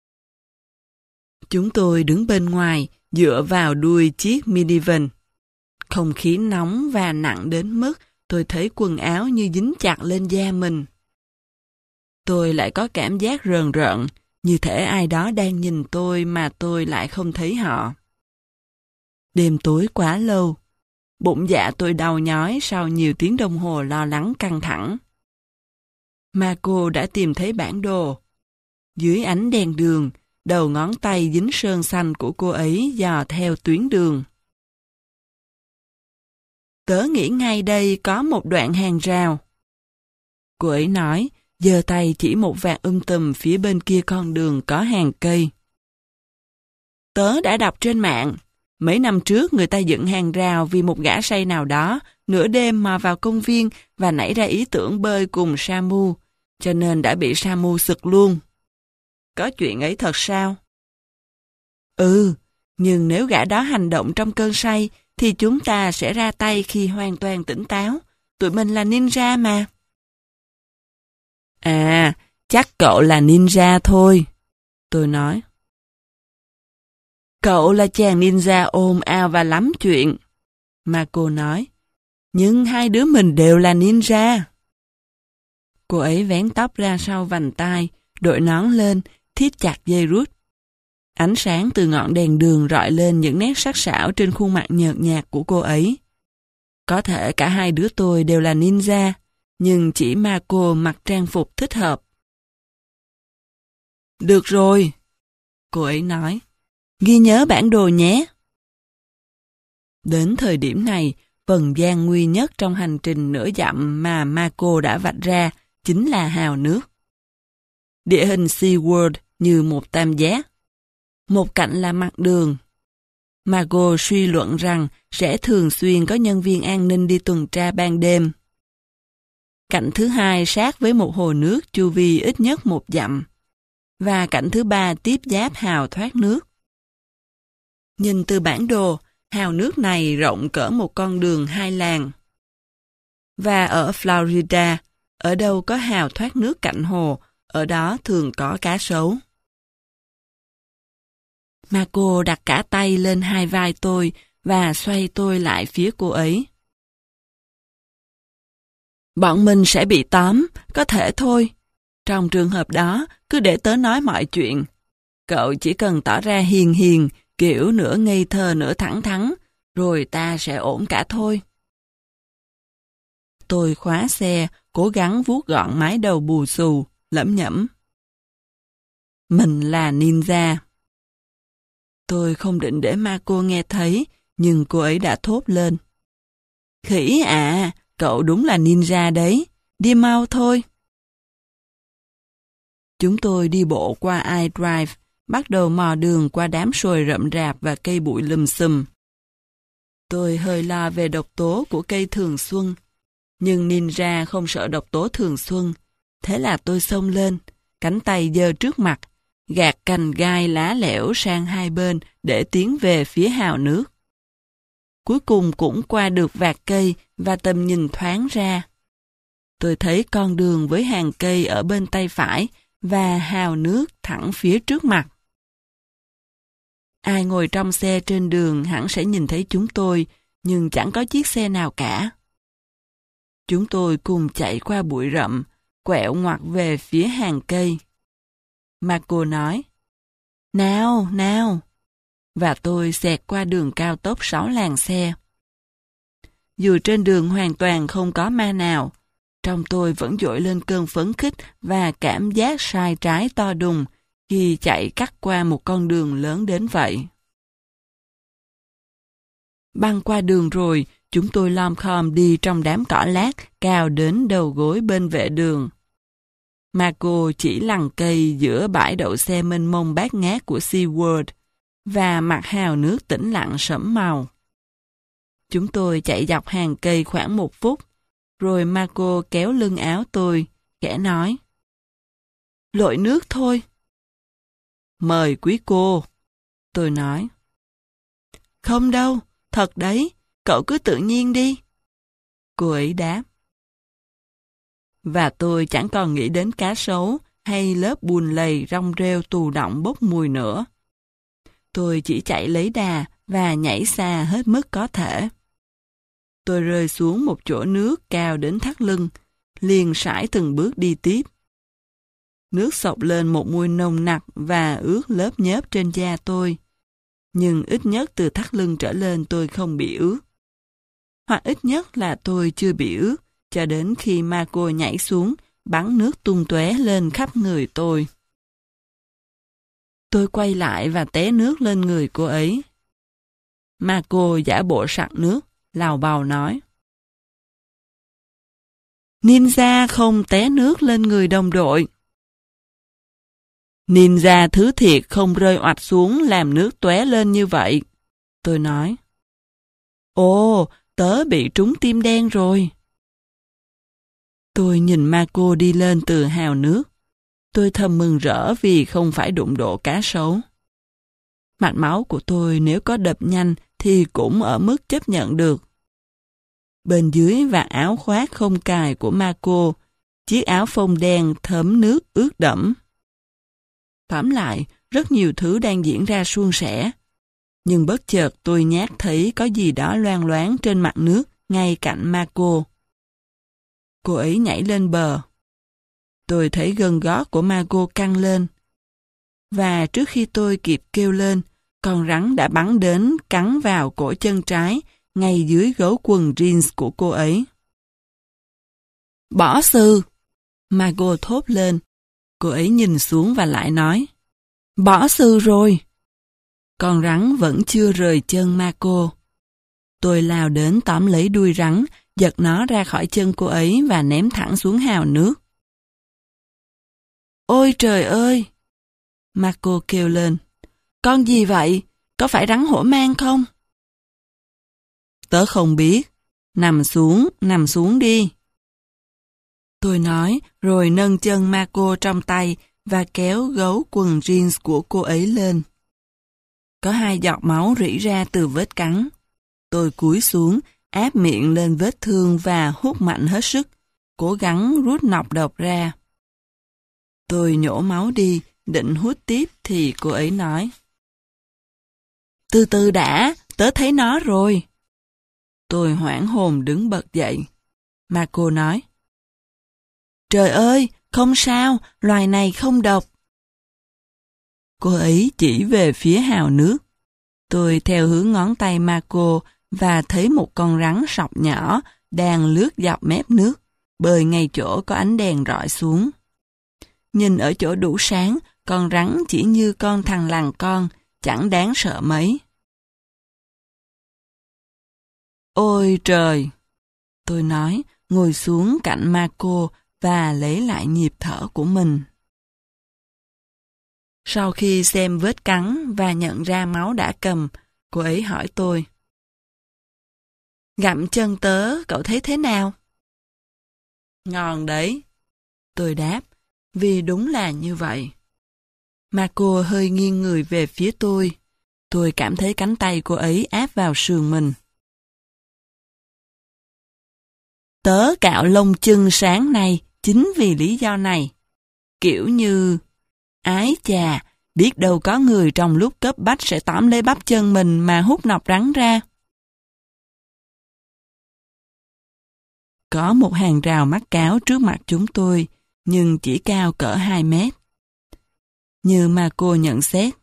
Chúng tôi đứng bên ngoài, dựa vào đuôi chiếc minivan. Không khí nóng và nặng đến mức tôi thấy quần áo như dính chặt lên da mình. Tôi lại có cảm giác rờn rợn, như thể ai đó đang nhìn tôi mà tôi lại không thấy họ. Đêm tối quá lâu. Bụng dạ tôi đau nhói sau nhiều tiếng đồng hồ lo lắng căng thẳng. Marco đã tìm thấy bản đồ. Dưới ánh đèn đường, đầu ngón tay dính sơn xanh của cô ấy dò theo tuyến đường. Tớ nghĩ ngay đây có một đoạn hàng rào. Cô ấy nói, giơ tay chỉ một vạt um tùm phía bên kia con đường có hàng cây. Tớ đã đọc trên mạng. Mấy năm trước người ta dựng hàng rào vì một gã say nào đó, nửa đêm mà vào công viên và nảy ra ý tưởng bơi cùng Samu, cho nên đã bị Samu sực luôn. Có chuyện ấy thật sao? Ừ, nhưng nếu gã đó hành động trong cơn say, thì chúng ta sẽ ra tay khi hoàn toàn tỉnh táo. Tụi mình là ninja mà. À, chắc cậu là ninja thôi, tôi nói. Cậu là chàng ninja ồn ào và lắm chuyện, Marco nói. Nhưng hai đứa mình đều là ninja. Cô ấy vén tóc ra sau vành tai, đội nón lên, thít chặt dây rút. Ánh sáng từ ngọn đèn đường rọi lên những nét sắc sảo trên khuôn mặt nhợt nhạt của cô ấy. Có thể cả hai đứa tôi đều là ninja, nhưng chỉ Marco mặc trang phục thích hợp. Được rồi, cô ấy nói. Ghi nhớ bản đồ nhé. Đến thời điểm này, phần gian nguy nhất trong hành trình nửa dặm mà Marco đã vạch ra chính là hào nước. Địa hình SeaWorld như một tam giác. Một cạnh là mặt đường. Marco suy luận rằng sẽ thường xuyên có nhân viên an ninh đi tuần tra ban đêm. Cạnh thứ hai sát với một hồ nước chu vi ít nhất một dặm. Và cạnh thứ ba tiếp giáp hào thoát nước. Nhìn từ bản đồ, hào nước này rộng cỡ một con đường hai làn. Và ở Florida, ở đâu có hào thoát nước cạnh hồ, ở đó thường có cá sấu. Marco đặt cả tay lên hai vai tôi và xoay tôi lại phía cô ấy. Bọn mình sẽ bị tóm, có thể thôi. Trong trường hợp đó, cứ để tớ nói mọi chuyện. Cậu chỉ cần tỏ ra hiền hiền, kiểu nửa ngây thơ nửa thẳng thắn, rồi ta sẽ ổn cả thôi. Tôi khóa xe, cố gắng vuốt gọn mái đầu bù xù, lẩm nhẩm. Mình là ninja. Tôi không định để Marco nghe thấy, nhưng cô ấy đã thốt lên. Khỉ à, cậu đúng là ninja đấy, đi mau thôi. Chúng tôi đi bộ qua iDrive, bắt đầu mò đường qua đám sồi rậm rạp và cây bụi lùm xùm. Tôi hơi lo về độc tố của cây thường xuân, nhưng ninja không sợ độc tố thường xuân. Thế là tôi xông lên, cánh tay giơ trước mặt, gạt cành gai lá lẻo sang hai bên để tiến về phía hào nước. Cuối cùng cũng qua được vạt cây và tầm nhìn thoáng ra. Tôi thấy con đường với hàng cây ở bên tay phải và hào nước thẳng phía trước mặt. Ai ngồi trong xe trên đường hẳn sẽ nhìn thấy chúng tôi, nhưng chẳng có chiếc xe nào cả. Chúng tôi cùng chạy qua bụi rậm, quẹo ngoặt về phía hàng cây. Marco nói. Nào, nào. Và tôi xẹt qua đường cao tốc sáu làn xe. Dù trên đường hoàn toàn không có ma nào, trong tôi vẫn dội lên cơn phấn khích và cảm giác sai trái to đùng khi chạy cắt qua một con đường lớn đến vậy. Băng qua đường rồi, chúng tôi lom khom đi trong đám cỏ lát cao đến đầu gối bên vệ đường. Marco chỉ lằn cây giữa bãi đậu xe mênh mông bát ngát của SeaWorld và mặt hào nước tĩnh lặng sẫm màu. Chúng tôi chạy dọc hàng cây khoảng một phút, rồi Marco kéo lưng áo tôi, khẽ nói. Lội nước thôi. Mời quý cô, tôi nói. Không đâu, thật đấy, cậu cứ tự nhiên đi. Cô ấy đáp. Và tôi chẳng còn nghĩ đến cá sấu hay lớp bùn lầy rong rêu tù động bốc mùi nữa. Tôi chỉ chạy lấy đà và nhảy xa hết mức có thể. Tôi rơi xuống một chỗ nước cao đến thắt lưng, liền sải từng bước đi tiếp. Nước xộc lên một mùi nồng nặc và ướt lớp nhớp trên da tôi. Nhưng ít nhất từ thắt lưng trở lên tôi không bị ướt. Hoặc ít nhất là tôi chưa bị ướt, cho đến khi Marco nhảy xuống, bắn nước tung tóe lên khắp người tôi. Tôi quay lại và té nước lên người cô ấy. Marco giả bộ sặc nước, lào bào nói. Ninja không té nước lên người đồng đội. Ninja thứ thiệt không rơi oạch xuống làm nước tóe lên như vậy. Tôi nói. Ồ, tớ bị trúng tim đen rồi. Tôi nhìn Marco đi lên từ hào nước. Tôi thầm mừng rỡ vì không phải đụng độ cá sấu. Mạch máu của tôi nếu có đập nhanh thì cũng ở mức chấp nhận được. Bên dưới vạt áo khoác không cài của Marco, chiếc áo phông đen thấm nước ướt đẫm. Tóm lại, rất nhiều thứ đang diễn ra suôn sẻ. Nhưng bất chợt tôi nhát thấy có gì đó loang loáng trên mặt nước ngay cạnh Marco. Cô ấy nhảy lên bờ. Tôi thấy gân gót của Marco căng lên. Và trước khi tôi kịp kêu lên, con rắn đã bắn đến cắn vào cổ chân trái ngay dưới gấu quần jeans của cô ấy. Bỏ sư! Marco thốt lên. Cô ấy nhìn xuống và lại nói. Bỏ sư rồi! Con rắn vẫn chưa rời chân Marco. Tôi lao đến tóm lấy đuôi rắn, giật nó ra khỏi chân cô ấy và ném thẳng xuống hào nước. Ôi trời ơi! Marco kêu lên. Con gì vậy? Có phải rắn hổ mang không? Tớ không biết. Nằm xuống, nằm xuống đi. Tôi nói, rồi nâng chân Marco trong tay và kéo gấu quần jeans của cô ấy lên. Có hai giọt máu rỉ ra từ vết cắn. Tôi cúi xuống, áp miệng lên vết thương và hút mạnh hết sức, cố gắng rút nọc độc ra. Tôi nhổ máu đi, định hút tiếp thì cô ấy nói. Từ từ đã, tớ thấy nó rồi. Tôi hoảng hồn đứng bật dậy. Marco nói. Trời ơi, không sao, loài này không độc. Cô ấy chỉ về phía hào nước. Tôi theo hướng ngón tay Marco và thấy một con rắn sọc nhỏ đang lướt dọc mép nước, bơi ngay chỗ có ánh đèn rọi xuống. Nhìn ở chỗ đủ sáng, con rắn chỉ như con thằn lằn con, chẳng đáng sợ mấy. Ôi trời! Tôi nói, ngồi xuống cạnh Marco và lấy lại nhịp thở của mình. Sau khi xem vết cắn và nhận ra máu đã cầm, cô ấy hỏi tôi. Gặm chân tớ, cậu thấy thế nào? Ngon đấy. Tôi đáp, vì đúng là như vậy. Marco hơi nghiêng người về phía tôi. Tôi cảm thấy cánh tay cô ấy áp vào sườn mình. Tớ cạo lông chân sáng nay chính vì lý do này. Kiểu như... Ái chà, biết đâu có người trong lúc cấp bách sẽ tóm lấy bắp chân mình mà hút nọc rắn ra. Có một hàng rào mắc cáo trước mặt chúng tôi, nhưng chỉ cao cỡ hai mét. như mà cô nhận xét.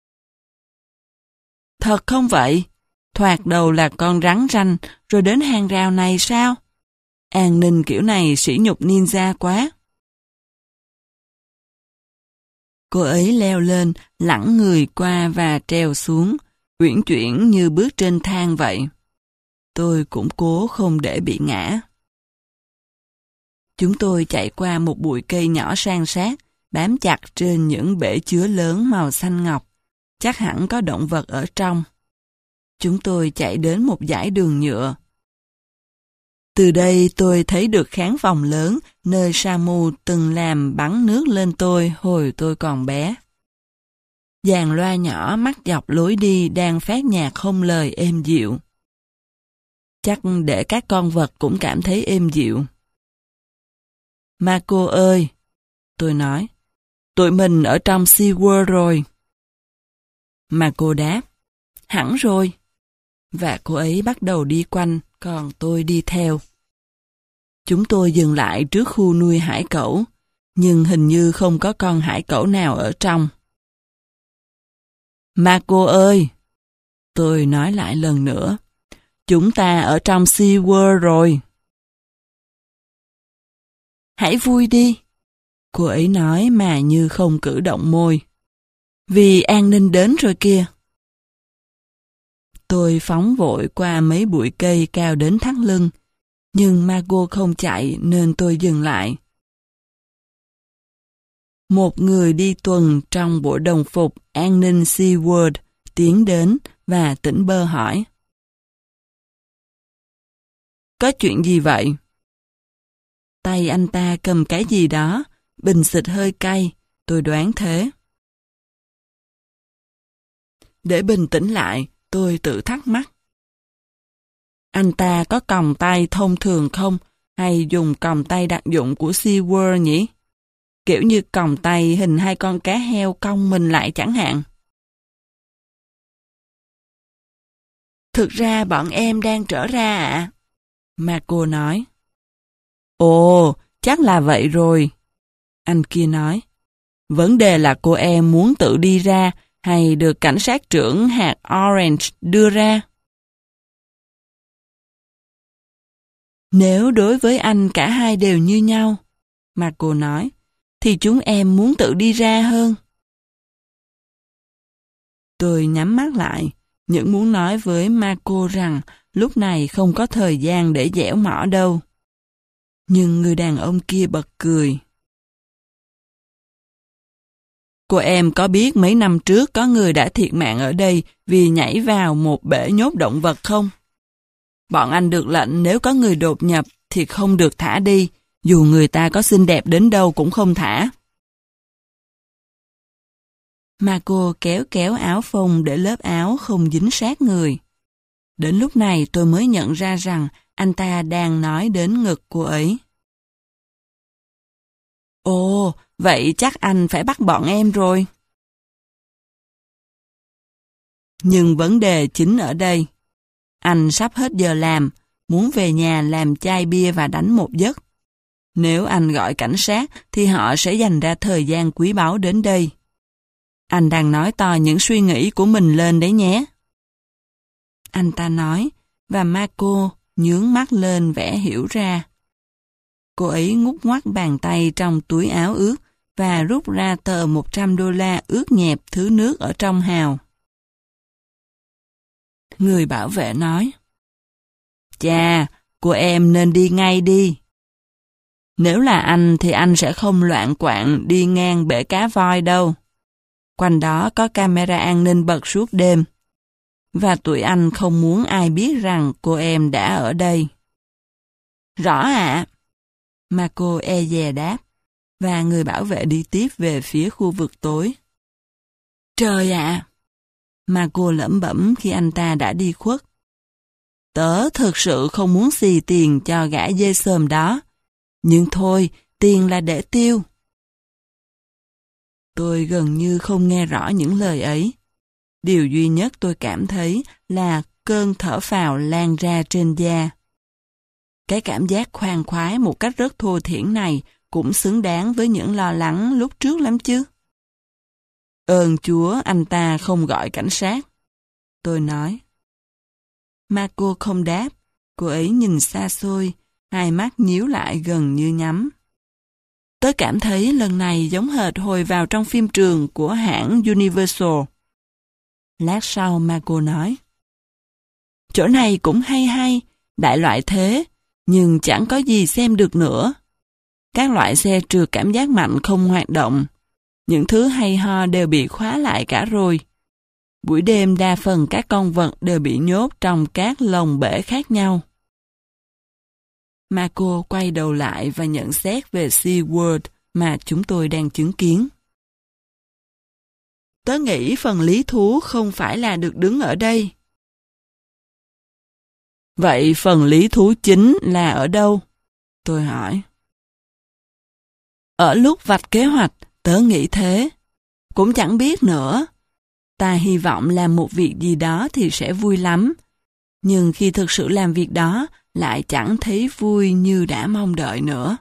Thật không vậy? Thoạt đầu là con rắn ranh, rồi đến hàng rào này sao? An ninh kiểu này sỉ nhục ninja quá. Cô ấy leo lên, lẳng người qua và trèo xuống, uyển chuyển như bước trên thang vậy. Tôi cũng cố không để bị ngã. Chúng tôi chạy qua một bụi cây nhỏ san sát, bám chặt trên những bể chứa lớn màu xanh ngọc. Chắc hẳn có động vật ở trong. Chúng tôi chạy đến một dải đường nhựa. Từ đây tôi thấy được khán phòng lớn nơi Samu từng làm bắn nước lên tôi hồi tôi còn bé. Dàn loa nhỏ mắc dọc lối đi đang phát nhạc không lời êm dịu. Chắc để các con vật cũng cảm thấy êm dịu. Mako ơi, tôi nói, tụi mình ở trong SeaWorld rồi. Mako đáp, hẳn rồi. Và cô ấy bắt đầu đi quanh, còn tôi đi theo. Chúng tôi dừng lại trước khu nuôi hải cẩu, nhưng hình như không có con hải cẩu nào ở trong. Mako ơi, tôi nói lại lần nữa, chúng ta ở trong SeaWorld rồi. Hãy vui đi, cô ấy nói mà như không cử động môi. Vì an ninh đến rồi kìa. Tôi phóng vội qua mấy bụi cây cao đến thắt lưng, nhưng Mako không chạy nên tôi dừng lại. Một người đi tuần trong bộ đồng phục an ninh SeaWorld tiến đến và tỉnh bơ hỏi. Có chuyện gì vậy? Tay anh ta cầm cái gì đó, bình xịt hơi cay, tôi đoán thế. Để bình tĩnh lại, tôi tự thắc mắc. Anh ta có còng tay thông thường không, hay dùng còng tay đặc dụng của SeaWorld nhỉ? Kiểu như còng tay hình hai con cá heo cong mình lại chẳng hạn. Thực ra bọn em đang trở ra ạ. À? Mako nói. Ồ, chắc là vậy rồi. Anh kia nói. Vấn đề là cô em muốn tự đi ra hay được cảnh sát trưởng hạt Orange đưa ra. Nếu đối với anh cả hai đều như nhau, Mako nói, thì chúng em muốn tự đi ra hơn. Tôi nhắm mắt lại, những muốn nói với Mako rằng lúc này không có thời gian để dẻo mỏ đâu. Nhưng người đàn ông kia bật cười. Cô em có biết mấy năm trước có người đã thiệt mạng ở đây vì nhảy vào một bể nhốt động vật không? Bọn anh được lệnh nếu có người đột nhập thì không được thả đi, dù người ta có xinh đẹp đến đâu cũng không thả. Mako kéo kéo áo phông để lớp áo không dính sát người. Đến lúc này tôi mới nhận ra rằng anh ta đang nói đến ngực cô ấy. Ồ, vậy chắc anh phải bắt bọn em rồi. Nhưng vấn đề chính ở đây. Anh sắp hết giờ làm, muốn về nhà làm chai bia và đánh một giấc. Nếu anh gọi cảnh sát thì họ sẽ dành ra thời gian quý báu đến đây. Anh đang nói to những suy nghĩ của mình lên đấy nhé. Anh ta nói, và Mako nhướng mắt lên vẻ hiểu ra. Cô ấy ngút ngoắt bàn tay trong túi áo ướt và rút ra tờ một trăm đô la ướt nhẹp thứ nước ở trong hào. Người bảo vệ nói, chà, cô em nên đi ngay đi. Nếu là anh thì anh sẽ không loạn quạng đi ngang bể cá voi đâu. Quanh đó có camera an ninh bật suốt đêm. Và tụi anh không muốn ai biết rằng cô em đã ở đây. Rõ ạ. À? Mako e dè đáp, và người bảo vệ đi tiếp về phía khu vực tối. Trời ạ! À! Mako lẩm bẩm khi anh ta đã đi khuất. Tớ thực sự không muốn xì tiền cho gã dê xồm đó. Nhưng thôi, tiền là để tiêu. Tôi gần như không nghe rõ những lời ấy. Điều duy nhất tôi cảm thấy là cơn thở phào lan ra trên da. Cái cảm giác khoan khoái một cách rất thô thiển này cũng xứng đáng với những lo lắng lúc trước lắm chứ. Ơn Chúa anh ta không gọi cảnh sát. Tôi nói. Marco không đáp. Cô ấy nhìn xa xôi, hai mắt nhíu lại gần như nhắm. Tớ cảm thấy lần này giống hệt hồi vào trong phim trường của hãng Universal. Lát sau Marco nói. Chỗ này cũng hay hay, đại loại thế, nhưng chẳng có gì xem được nữa. Các loại xe trượt cảm giác mạnh không hoạt động. Những thứ hay ho đều bị khóa lại cả rồi. Buổi đêm đa phần các con vật đều bị nhốt trong các lồng bể khác nhau. Marco quay đầu lại và nhận xét về SeaWorld mà chúng tôi đang chứng kiến. Tớ nghĩ phần lý thú không phải là được đứng ở đây. Vậy phần lý thú chính là ở đâu? Tôi hỏi. Ở lúc vạch kế hoạch, tớ nghĩ thế. Cũng chẳng biết nữa. Ta hy vọng làm một việc gì đó thì sẽ vui lắm. Nhưng khi thực sự làm việc đó, lại chẳng thấy vui như đã mong đợi nữa.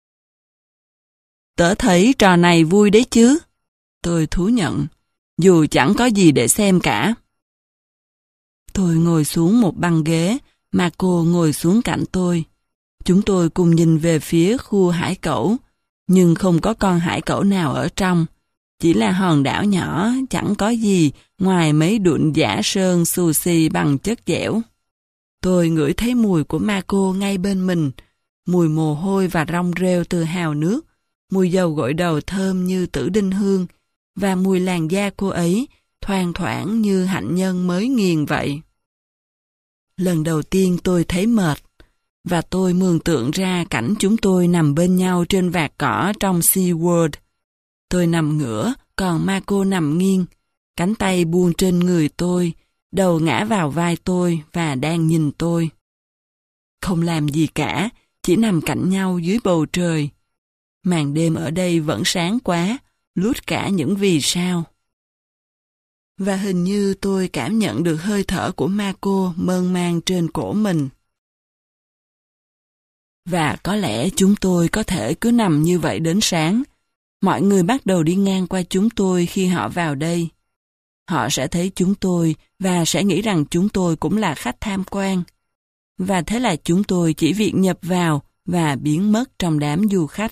Tớ thấy trò này vui đấy chứ. Tôi thú nhận, dù chẳng có gì để xem cả. Tôi ngồi xuống một băng ghế, Marco ngồi xuống cạnh tôi. Chúng tôi cùng nhìn về phía khu hải cẩu, nhưng không có con hải cẩu nào ở trong. Chỉ là hòn đảo nhỏ, chẳng có gì ngoài mấy đụn giả sơn xù xì bằng chất dẻo. Tôi ngửi thấy mùi của Marco ngay bên mình, mùi mồ hôi và rong rêu từ hào nước, mùi dầu gội đầu thơm như tử đinh hương, và mùi làn da cô ấy thoang thoảng như hạnh nhân mới nghiền vậy. Lần đầu tiên tôi thấy mệt, và tôi mường tượng ra cảnh chúng tôi nằm bên nhau trên vạt cỏ trong SeaWorld. Tôi nằm ngửa, còn Marco nằm nghiêng, cánh tay buông trên người tôi, đầu ngã vào vai tôi và đang nhìn tôi. Không làm gì cả, chỉ nằm cạnh nhau dưới bầu trời. Màn đêm ở đây vẫn sáng quá, lút cả những vì sao. Và hình như tôi cảm nhận được hơi thở của Marco mơn man trên cổ mình. Và có lẽ chúng tôi có thể cứ nằm như vậy đến sáng. Mọi người bắt đầu đi ngang qua chúng tôi khi họ vào đây. Họ sẽ thấy chúng tôi và sẽ nghĩ rằng chúng tôi cũng là khách tham quan. Và thế là chúng tôi chỉ việc nhập vào và biến mất trong đám du khách.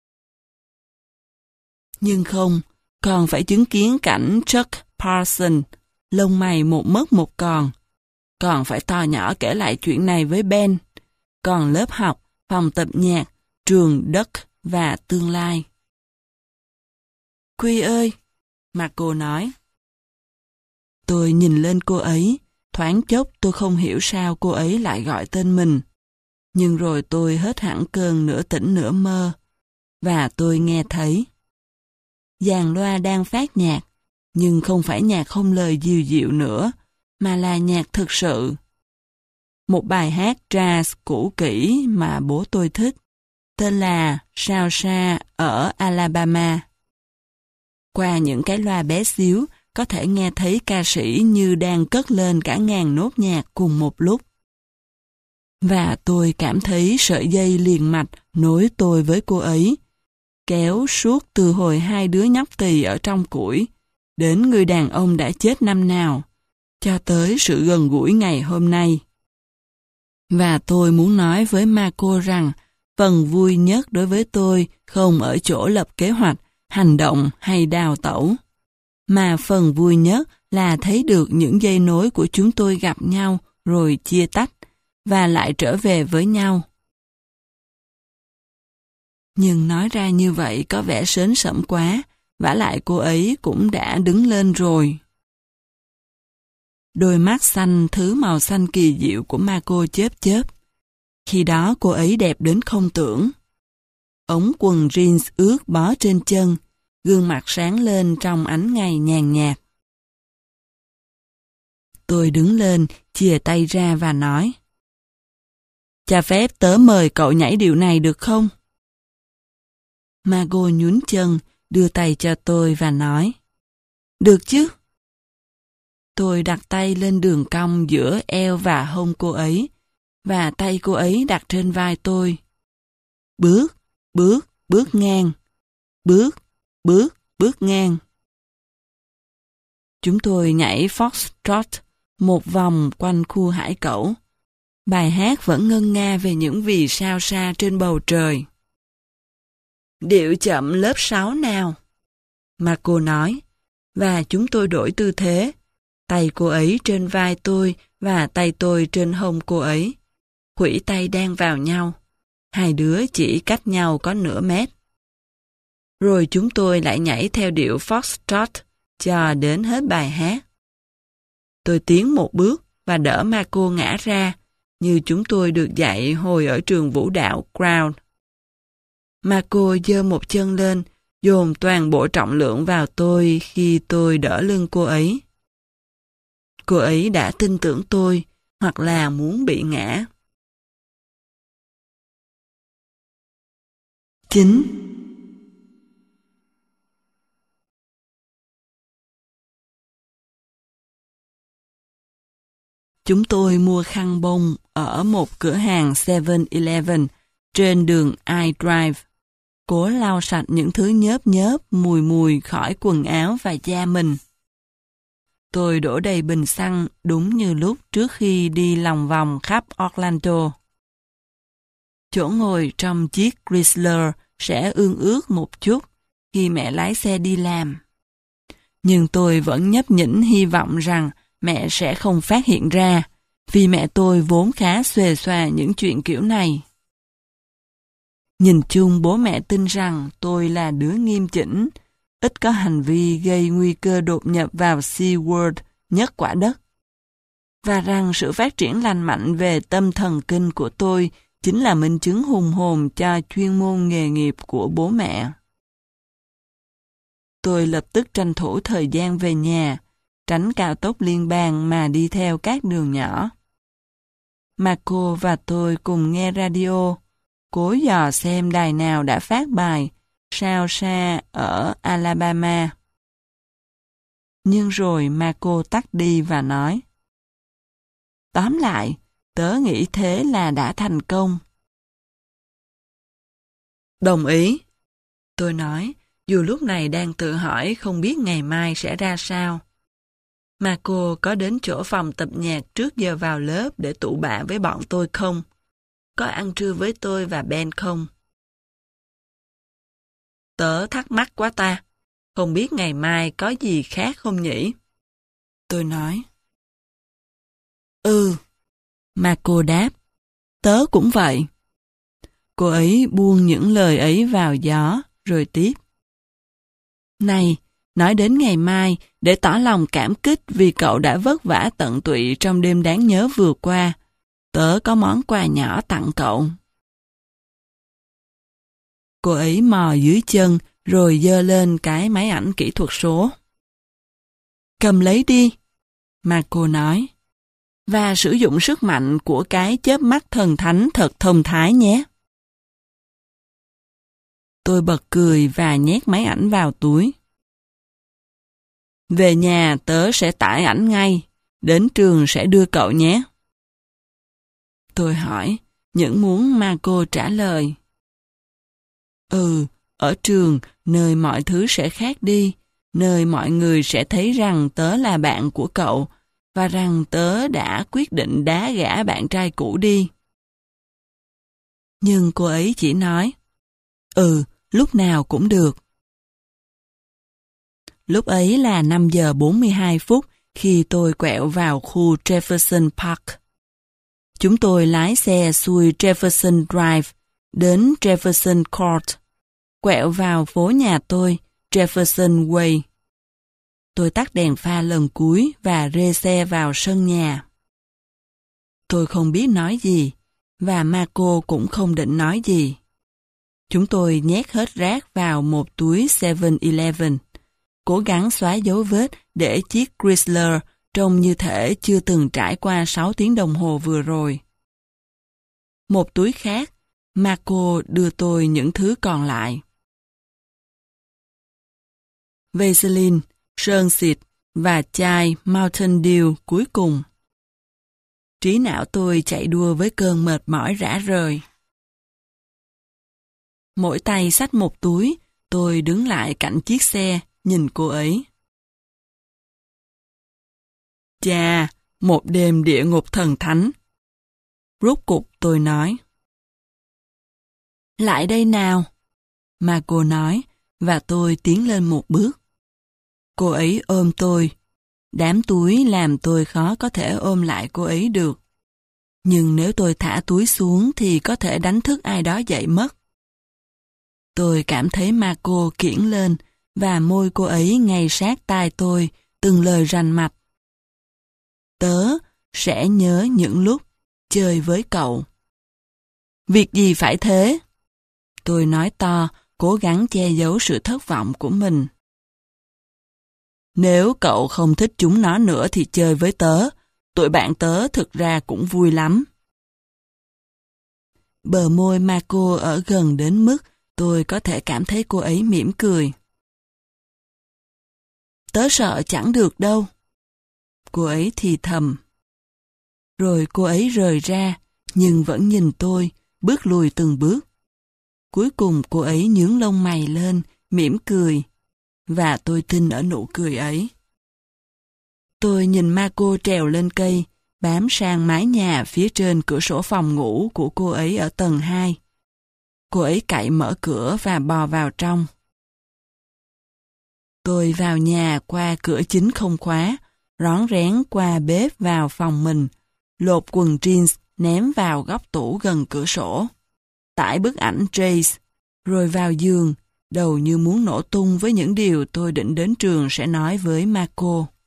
Nhưng không, còn phải chứng kiến cảnh Chuck Parson, lông mày một mất một còn. Còn phải to nhỏ kể lại chuyện này với Ben. Còn lớp học, phòng tập nhạc, trường Duck và tương lai. Quy ơi! Marco nói. Tôi nhìn lên cô ấy, thoáng chốc tôi không hiểu sao cô ấy lại gọi tên mình. Nhưng rồi tôi hết hẳn cơn nửa tỉnh nửa mơ, và tôi nghe thấy. Dàn loa đang phát nhạc, nhưng không phải nhạc không lời dịu dịu nữa, mà là nhạc thực sự. Một bài hát jazz cũ kỹ mà bố tôi thích, tên là Salsa ở Alabama. Qua những cái loa bé xíu, có thể nghe thấy ca sĩ như đang cất lên cả ngàn nốt nhạc cùng một lúc. Và tôi cảm thấy sợi dây liền mạch nối tôi với cô ấy, kéo suốt từ hồi hai đứa nhóc tỳ ở trong củi, đến người đàn ông đã chết năm nào, cho tới sự gần gũi ngày hôm nay. Và tôi muốn nói với Marco rằng, phần vui nhất đối với tôi không ở chỗ lập kế hoạch, hành động hay đào tẩu, mà phần vui nhất là thấy được những dây nối của chúng tôi gặp nhau rồi chia tách, và lại trở về với nhau. Nhưng nói ra như vậy có vẻ sến sẩm quá, vả lại cô ấy cũng đã đứng lên rồi. Đôi mắt xanh thứ màu xanh kỳ diệu của Marco chớp chớp. Khi đó cô ấy đẹp đến không tưởng. Ống quần jeans ướt bó trên chân, gương mặt sáng lên trong ánh ngày nhàn nhạt. Tôi đứng lên, chìa tay ra và nói: Cho phép tớ mời cậu nhảy điệu này được không? Marco nhún chân, đưa tay cho tôi và nói: Được chứ? Tôi đặt tay lên đường cong giữa eo và hông cô ấy, và tay cô ấy đặt trên vai tôi. Bước, bước, bước ngang. Bước, bước, bước ngang. Chúng tôi nhảy foxtrot một vòng quanh khu hải cẩu. Bài hát vẫn ngân nga về những vì sao xa trên bầu trời. Điệu chậm lớp sáu nào. Marco nói, và chúng tôi đổi tư thế. Tay cô ấy trên vai tôi và tay tôi trên hông cô ấy. Khuỷu tay đan vào nhau. Hai đứa chỉ cách nhau có nửa mét. Rồi chúng tôi lại nhảy theo điệu foxtrot cho đến hết bài hát. Tôi tiến một bước và đỡ Marco ngã ra, như chúng tôi được dạy hồi ở trường vũ đạo Crown. Marco giơ một chân lên, dồn toàn bộ trọng lượng vào tôi khi tôi đỡ lưng cô ấy. Cô ấy đã tin tưởng tôi, hoặc là muốn bị ngã. Chín. Chúng tôi mua khăn bông ở một cửa hàng seven eleven trên đường I-Drive, cố lau sạch những thứ nhớp nhớp mùi mùi khỏi quần áo và da mình. Tôi đổ đầy bình xăng đúng như lúc trước khi đi lòng vòng khắp Orlando. Chỗ ngồi trong chiếc Chrysler sẽ ương ướt một chút khi mẹ lái xe đi làm. Nhưng tôi vẫn nhấp nhỉnh hy vọng rằng mẹ sẽ không phát hiện ra, vì mẹ tôi vốn khá xuề xòa những chuyện kiểu này. Nhìn chung bố mẹ tin rằng tôi là đứa nghiêm chỉnh, ít có hành vi gây nguy cơ đột nhập vào SeaWorld nhất quả đất, và rằng sự phát triển lành mạnh về tâm thần kinh của tôi chính là minh chứng hùng hồn cho chuyên môn nghề nghiệp của bố mẹ. Tôi lập tức tranh thủ thời gian về nhà, tránh cao tốc liên bang mà đi theo các đường nhỏ. Marco và tôi cùng nghe radio, cố dò xem đài nào đã phát bài Sao xa ở Alabama. Nhưng rồi Marco tắt đi và nói, tóm lại, tớ nghĩ thế là đã thành công. Đồng ý. Tôi nói, dù lúc này đang tự hỏi không biết ngày mai sẽ ra sao. Marco có đến chỗ phòng tập nhạc trước giờ vào lớp để tụ bạ với bọn tôi không? Có ăn trưa với tôi và Ben không? Tớ thắc mắc quá ta. Không biết ngày mai có gì khác không nhỉ? Tôi nói. Ừ. Marco đáp. Tớ cũng vậy. Cô ấy buông những lời ấy vào gió, rồi tiếp. Này, nói đến ngày mai, để tỏ lòng cảm kích vì cậu đã vất vả tận tụy trong đêm đáng nhớ vừa qua, tớ có món quà nhỏ tặng cậu. Cô ấy mò dưới chân, rồi giơ lên cái máy ảnh kỹ thuật số. Cầm lấy đi, Marco nói, và sử dụng sức mạnh của cái chớp mắt thần thánh thật thông thái nhé. Tôi bật cười và nhét máy ảnh vào túi. Về nhà tớ sẽ tải ảnh ngay, đến trường sẽ đưa cậu nhé. Tôi hỏi, những muốn Marco trả lời. Ừ, ở trường, nơi mọi thứ sẽ khác đi, nơi mọi người sẽ thấy rằng tớ là bạn của cậu, và rằng tớ đã quyết định đá gã bạn trai cũ đi. Nhưng cô ấy chỉ nói, ừ, lúc nào cũng được. Lúc ấy là năm giờ bốn mươi hai phút khi tôi quẹo vào khu Jefferson Park. Chúng tôi lái xe xuôi Jefferson Drive đến Jefferson Court, quẹo vào phố nhà tôi, Jefferson Way. Tôi tắt đèn pha lần cuối và rê xe vào sân nhà. Tôi không biết nói gì, và Marco cũng không định nói gì. Chúng tôi nhét hết rác vào một túi seven eleven, cố gắng xóa dấu vết để chiếc Chrysler trông như thể chưa từng trải qua sáu tiếng đồng hồ vừa rồi. Một túi khác, Marco đưa tôi những thứ còn lại. Vaseline, sơn xịt và chai Mountain Dew cuối cùng. Trí não tôi chạy đua với cơn mệt mỏi rã rời. Mỗi tay xách một túi, tôi đứng lại cạnh chiếc xe, nhìn cô ấy. Chà, một đêm địa ngục thần thánh. Rốt cục tôi nói. Lại đây nào. Mà cô nói, và tôi tiến lên một bước. Cô ấy ôm tôi. Đám túi làm tôi khó có thể ôm lại cô ấy được. Nhưng nếu tôi thả túi xuống thì có thể đánh thức ai đó dậy mất. Tôi cảm thấy Marco kiễng lên và môi cô ấy ngay sát tai tôi, từng lời rành mạch. Tớ sẽ nhớ những lúc chơi với cậu. Việc gì phải thế? Tôi nói to, cố gắng che giấu sự thất vọng của mình. Nếu cậu không thích chúng nó nữa thì chơi với tớ. Tụi bạn tớ thực ra cũng vui lắm. Bờ môi Marco ở gần đến mức tôi có thể cảm thấy cô ấy mỉm cười. Tớ sợ chẳng được đâu. Cô ấy thì thầm. Rồi cô ấy rời ra, nhưng vẫn nhìn tôi, bước lùi từng bước. Cuối cùng cô ấy nhướng lông mày lên, mỉm cười. Và tôi tin ở nụ cười ấy. Tôi nhìn Marco trèo lên cây, bám sang mái nhà phía trên cửa sổ phòng ngủ của cô ấy ở tầng hai. Cô ấy cậy mở cửa và bò vào trong. Tôi vào nhà qua cửa chính không khóa, rón rén qua bếp vào phòng mình, lột quần jeans ném vào góc tủ gần cửa sổ, tải bức ảnh Trace, rồi vào giường, đầu như muốn nổ tung với những điều tôi định đến trường sẽ nói với Marco.